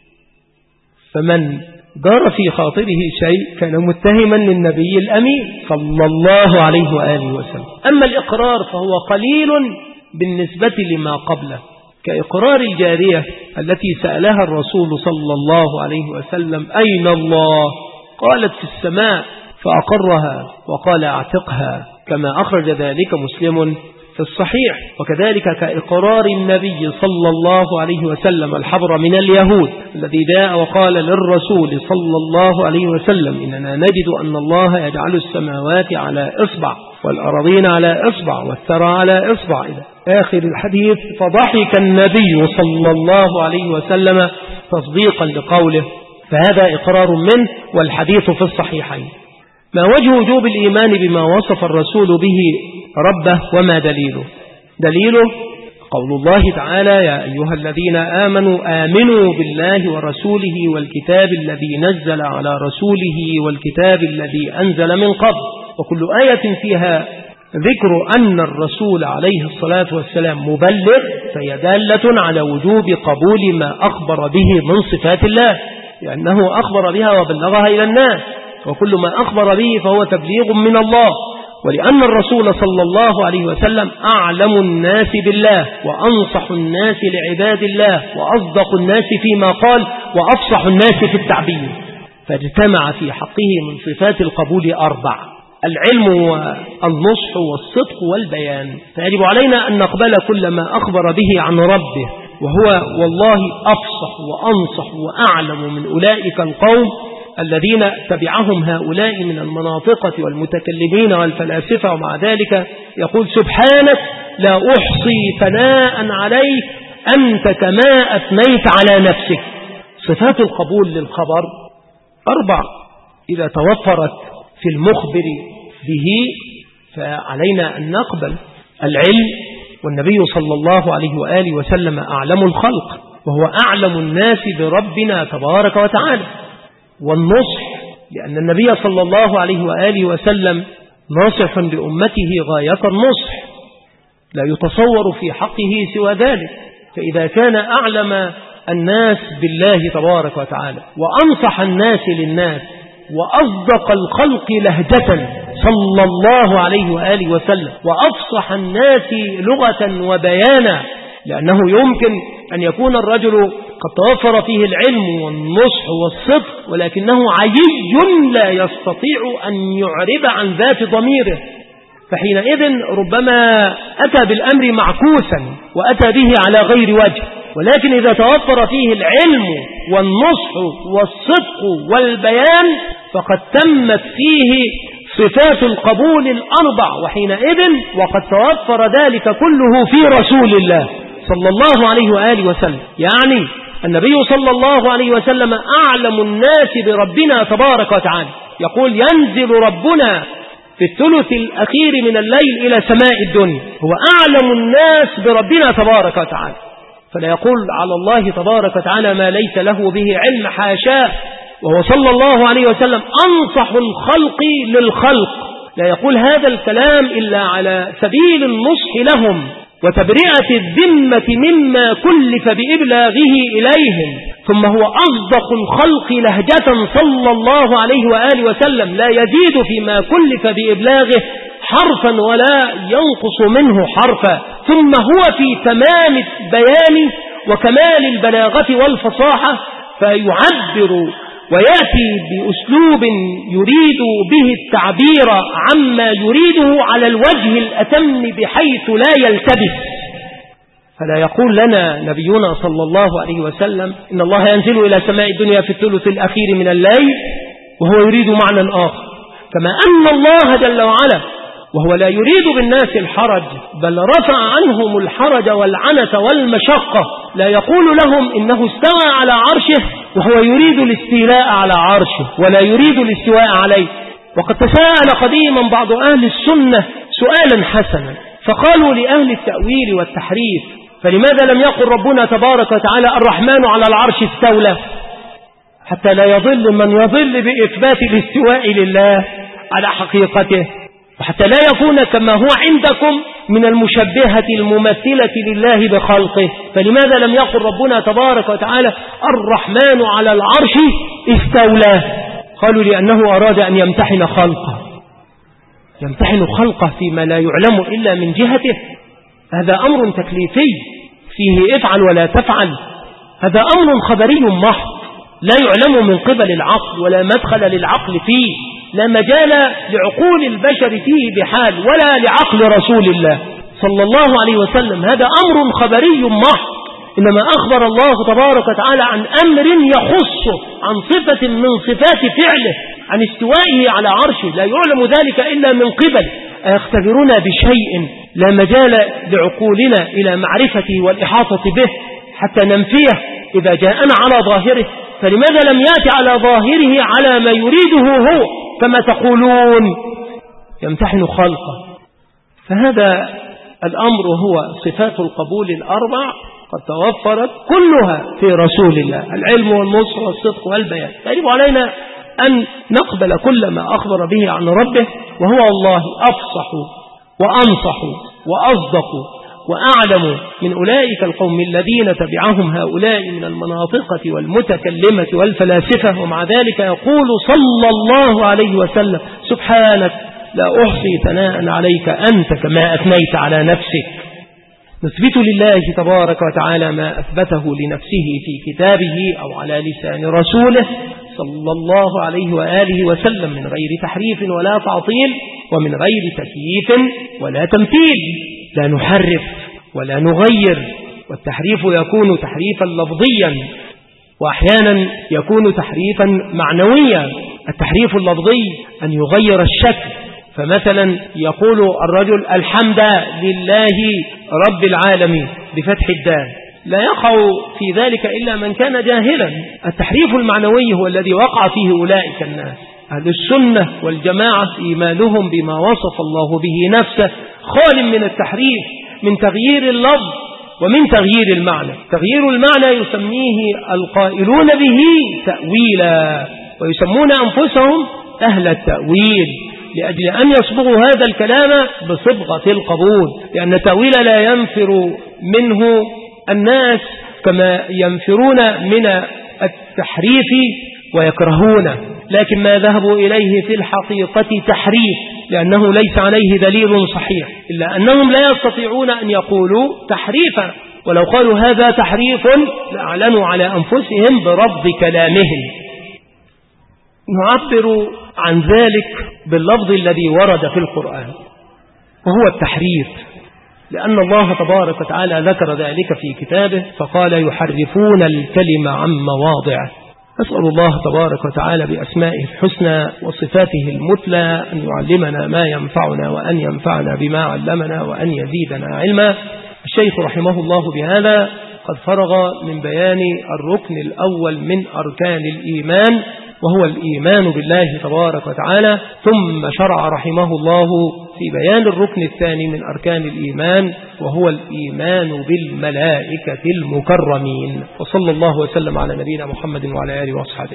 فمن دار في خاطره شيء كان متهما للنبي الأمين صلى الله عليه وآله وسلم. أما الإقرار فهو قليل بالنسبة لما قبله، كإقرار الجارية التي سألها الرسول صلى الله عليه وسلم أين الله؟ قالت في السماء فأقرها وقال أعتقها، كما أخرج ذلك مسلم في الصحيح. وكذلك كإقرار النبي صلى الله عليه وسلم الحبر من اليهود الذي جاء وقال للرسول صلى الله عليه وسلم إننا نجد أن الله يجعل السماوات على إصبع والأراضين على إصبع والثرى على إصبع إلى آخر الحديث. فضحك النبي صلى الله عليه وسلم تصديقا لقوله، فهذا إقرار منه والحديث في الصحيحين. ما وجه وجوب الإيمان بما وصف الرسول به ربه وما دليله؟ دليله قول الله تعالى يا أيها الذين آمنوا بالله ورسوله والكتاب الذي نزل على رسوله والكتاب الذي أنزل من قبل. وكل آية فيها ذكر أن الرسول عليه الصلاة والسلام مبلغ فهي دالة على وجوب قبول ما أخبر به من صفات الله، لأنه أخبر بها وبلغها إلى الناس، وكل ما أخبر به فهو تبليغ من الله. ولأن الرسول صلى الله عليه وسلم أعلم الناس بالله وأنصح الناس لعباد الله وأصدق الناس فيما قال وأفصح الناس في التعبير، فاجتمع في حقه من صفات القبول 4: العلم والنصح والصدق والبيان. فيجب علينا أن نقبل كل ما أخبر به عن ربه، وهو والله أفصح وأنصح وأعلم من أولئك القوم الذين تبعهم هؤلاء من المناطقة والمتكلمين والفلاسفة. ومع ذلك يقول سبحانك لا أحصي ثناء عليك أنت كما أثنيت على نفسك. صفات القبول للخبر 4 إذا توفرت في المخبر به فعلينا أن نقبل. العلم، والنبي صلى الله عليه وآله وسلم أعلم الخلق وهو أعلم الناس بربنا تبارك وتعالى. والنصح، لأن النبي صلى الله عليه وآله وسلم ناصح لأمته غاية النصح، لا يتصور في حقه سوى ذلك. فإذا كان أعلم الناس بالله تبارك وتعالى وأنصح الناس للناس وأصدق الخلق لهجة صلى الله عليه وآله وسلم وأفصح الناس لغة وبيانا لأنه يمكن أن يكون الرجل قد توفر فيه العلم والنصح والصدق، ولكنه عيي لا يستطيع أن يعرب عن ذات ضميره، فحينئذ ربما أتى بالأمر معكوسا وأتى به على غير وجه. ولكن إذا توفر فيه العلم والنصح والصدق والبيان فقد تمت فيه صفات القبول الأربع، وحينئذ وقد توفر ذلك كله في رسول الله صلى الله عليه وآله وسلم. يعني النبي صلى الله عليه وسلم أعلم الناس بربنا تبارك وتعالى، يقول ينزل ربنا في الثلث الأخير من الليل إلى سماء الدنيا، هو أعلم الناس بربنا تبارك وتعالى، فلا يقول على الله تبارك وتعالى ما ليس له به علم، حاشاه، وهو صلى الله عليه وسلم أنصح الخلق للخلق، لا يقول هذا الكلام إلا على سبيل النصح لهم وتبرئة الذمة مما كلف بإبلاغه إليهم. ثم هو أصدق الخلق لهجة صلى الله عليه وآله وسلم، لا يزيد فيما كلف بإبلاغه حرفا ولا ينقص منه حرفا. ثم هو في تمام البيان وكمال البلاغة والفصاحة، فيعبر ويأتي بأسلوب يريد به التعبير عما يريده على الوجه الأتم بحيث لا يلتبس. فلا يقول لنا نبينا صلى الله عليه وسلم إن الله ينزل إلى سماء الدنيا في الثلث الأخير من الليل وهو يريد معنى آخر، كما أن الله جل وعلا وهو لا يريد بالناس الحرج بل رفع عنهم الحرج والعنة والمشقة، لا يقول لهم إنه استوى على عرشه وهو يريد الاستيلاء على عرشه ولا يريد الاستواء عليه. وقد تساءل قديما بعض أهل السنة سؤالا حسنا فقالوا لأهل التأويل والتحريف فلماذا لم يقل ربنا تبارك وتعالى الرحمن على العرش استولى، حتى لا يضل من يضل بإثبات الاستواء لله على حقيقته، وحتى لا يكون كما هو عندكم من المشبهة الممثلة لله بخلقه. فلماذا لم يقل ربنا تبارك وتعالى الرحمن على العرش استولى؟ قالوا لأنه أراد أن يمتحن خلقه، يمتحن خلقه فيما لا يعلم إلا من جهته. هذا أمر تكليفي فيه افعل ولا تفعل، هذا أمر خبري محض لا يعلم من قبل العقل ولا مدخل للعقل فيه، لا مجال لعقول البشر فيه بحال ولا لعقل رسول الله صلى الله عليه وسلم. هذا أمر خبري محض، إنما أخبر الله تبارك وتعالى عن أمر يخصه، عن صفة من صفات فعله، عن استوائه على عرشه، لا يعلم ذلك إلا من قبل. أيختبرنا بشيء لا مجال لعقولنا إلى معرفته والإحاطة به حتى ننفيه إذا جاءنا على ظاهره؟ فلماذا لم يأتي على ظاهره على ما يريده هو كما تقولون يمتحن خلقه؟ فهذا الأمر هو صفات القبول الأربع قد توفرت كلها في رسول الله، العلم والنصر والصدق والبيان. يجب علينا أن نقبل كل ما أخبر به عن ربه، وهو الله أفصح وأنصح وأصدق وأعلم من أولئك القوم الذين تبعهم هؤلاء من المناطقة والمتكلمة والفلاسفة. ومع ذلك يقول صلى الله عليه وسلم سبحانك لا أحصي ثناء عليك أنت كما أثنيت على نفسك. نثبت لله تبارك وتعالى ما أثبته لنفسه في كتابه أو على لسان رسوله صلى الله عليه وآله وسلم من غير تحريف ولا تعطيل ومن غير تكييف ولا تمثيل، لا نحرف ولا نغير. والتحريف يكون تحريفا لفظيا وأحيانا يكون تحريفا معنويا. التحريف اللفظي أن يغير الشكل، فمثلا يقول الرجل الحمد لله رب العالمين بفتح الدال، لا يقع في ذلك إلا من كان جاهلا. التحريف المعنوي هو الذي وقع فيه أولئك الناس. أهل السنة والجماعة إيمانهم بما وصف الله به نفسه خال من التحريف، من تغيير اللفظ ومن تغيير المعنى. تغيير المعنى يسميه القائلون به تأويلا، ويسمون أنفسهم أهل التأويل لأجل أن يصبغوا هذا الكلام بصبغة القبول، لأن التأويل لا ينفر منه الناس كما ينفرون من التحريف ويكرهونه، لكن ما ذهبوا إليه في الحقيقة تحريف، لأنه ليس عليه دليل صحيح، إلا أنهم لا يستطيعون أن يقولوا تحريفا ولو قالوا هذا تحريف لأعلنوا على أنفسهم برفض كلامهم. نعبر عن ذلك باللفظ الذي ورد في القرآن وهو التحريف، لأن الله تبارك وتعالى ذكر ذلك في كتابه فقال يحرفون الكلم عن مواضعه. أسأل الله تبارك وتعالى بأسمائه الحسنى وصفاته المثلى أن يعلمنا ما ينفعنا وأن ينفعنا بما علمنا وأن يزيدنا علما. الشيخ رحمه الله بهذا قد فرغ من بيان الركن الأول من أركان الإيمان وهو الإيمان بالله تبارك وتعالى، ثم شرع رحمه الله في بيان الركن الثاني من أركان الإيمان وهو الإيمان بالملائكة المكرمين. وصلى الله وسلم على نبينا محمد وعلى آله وأصحابه.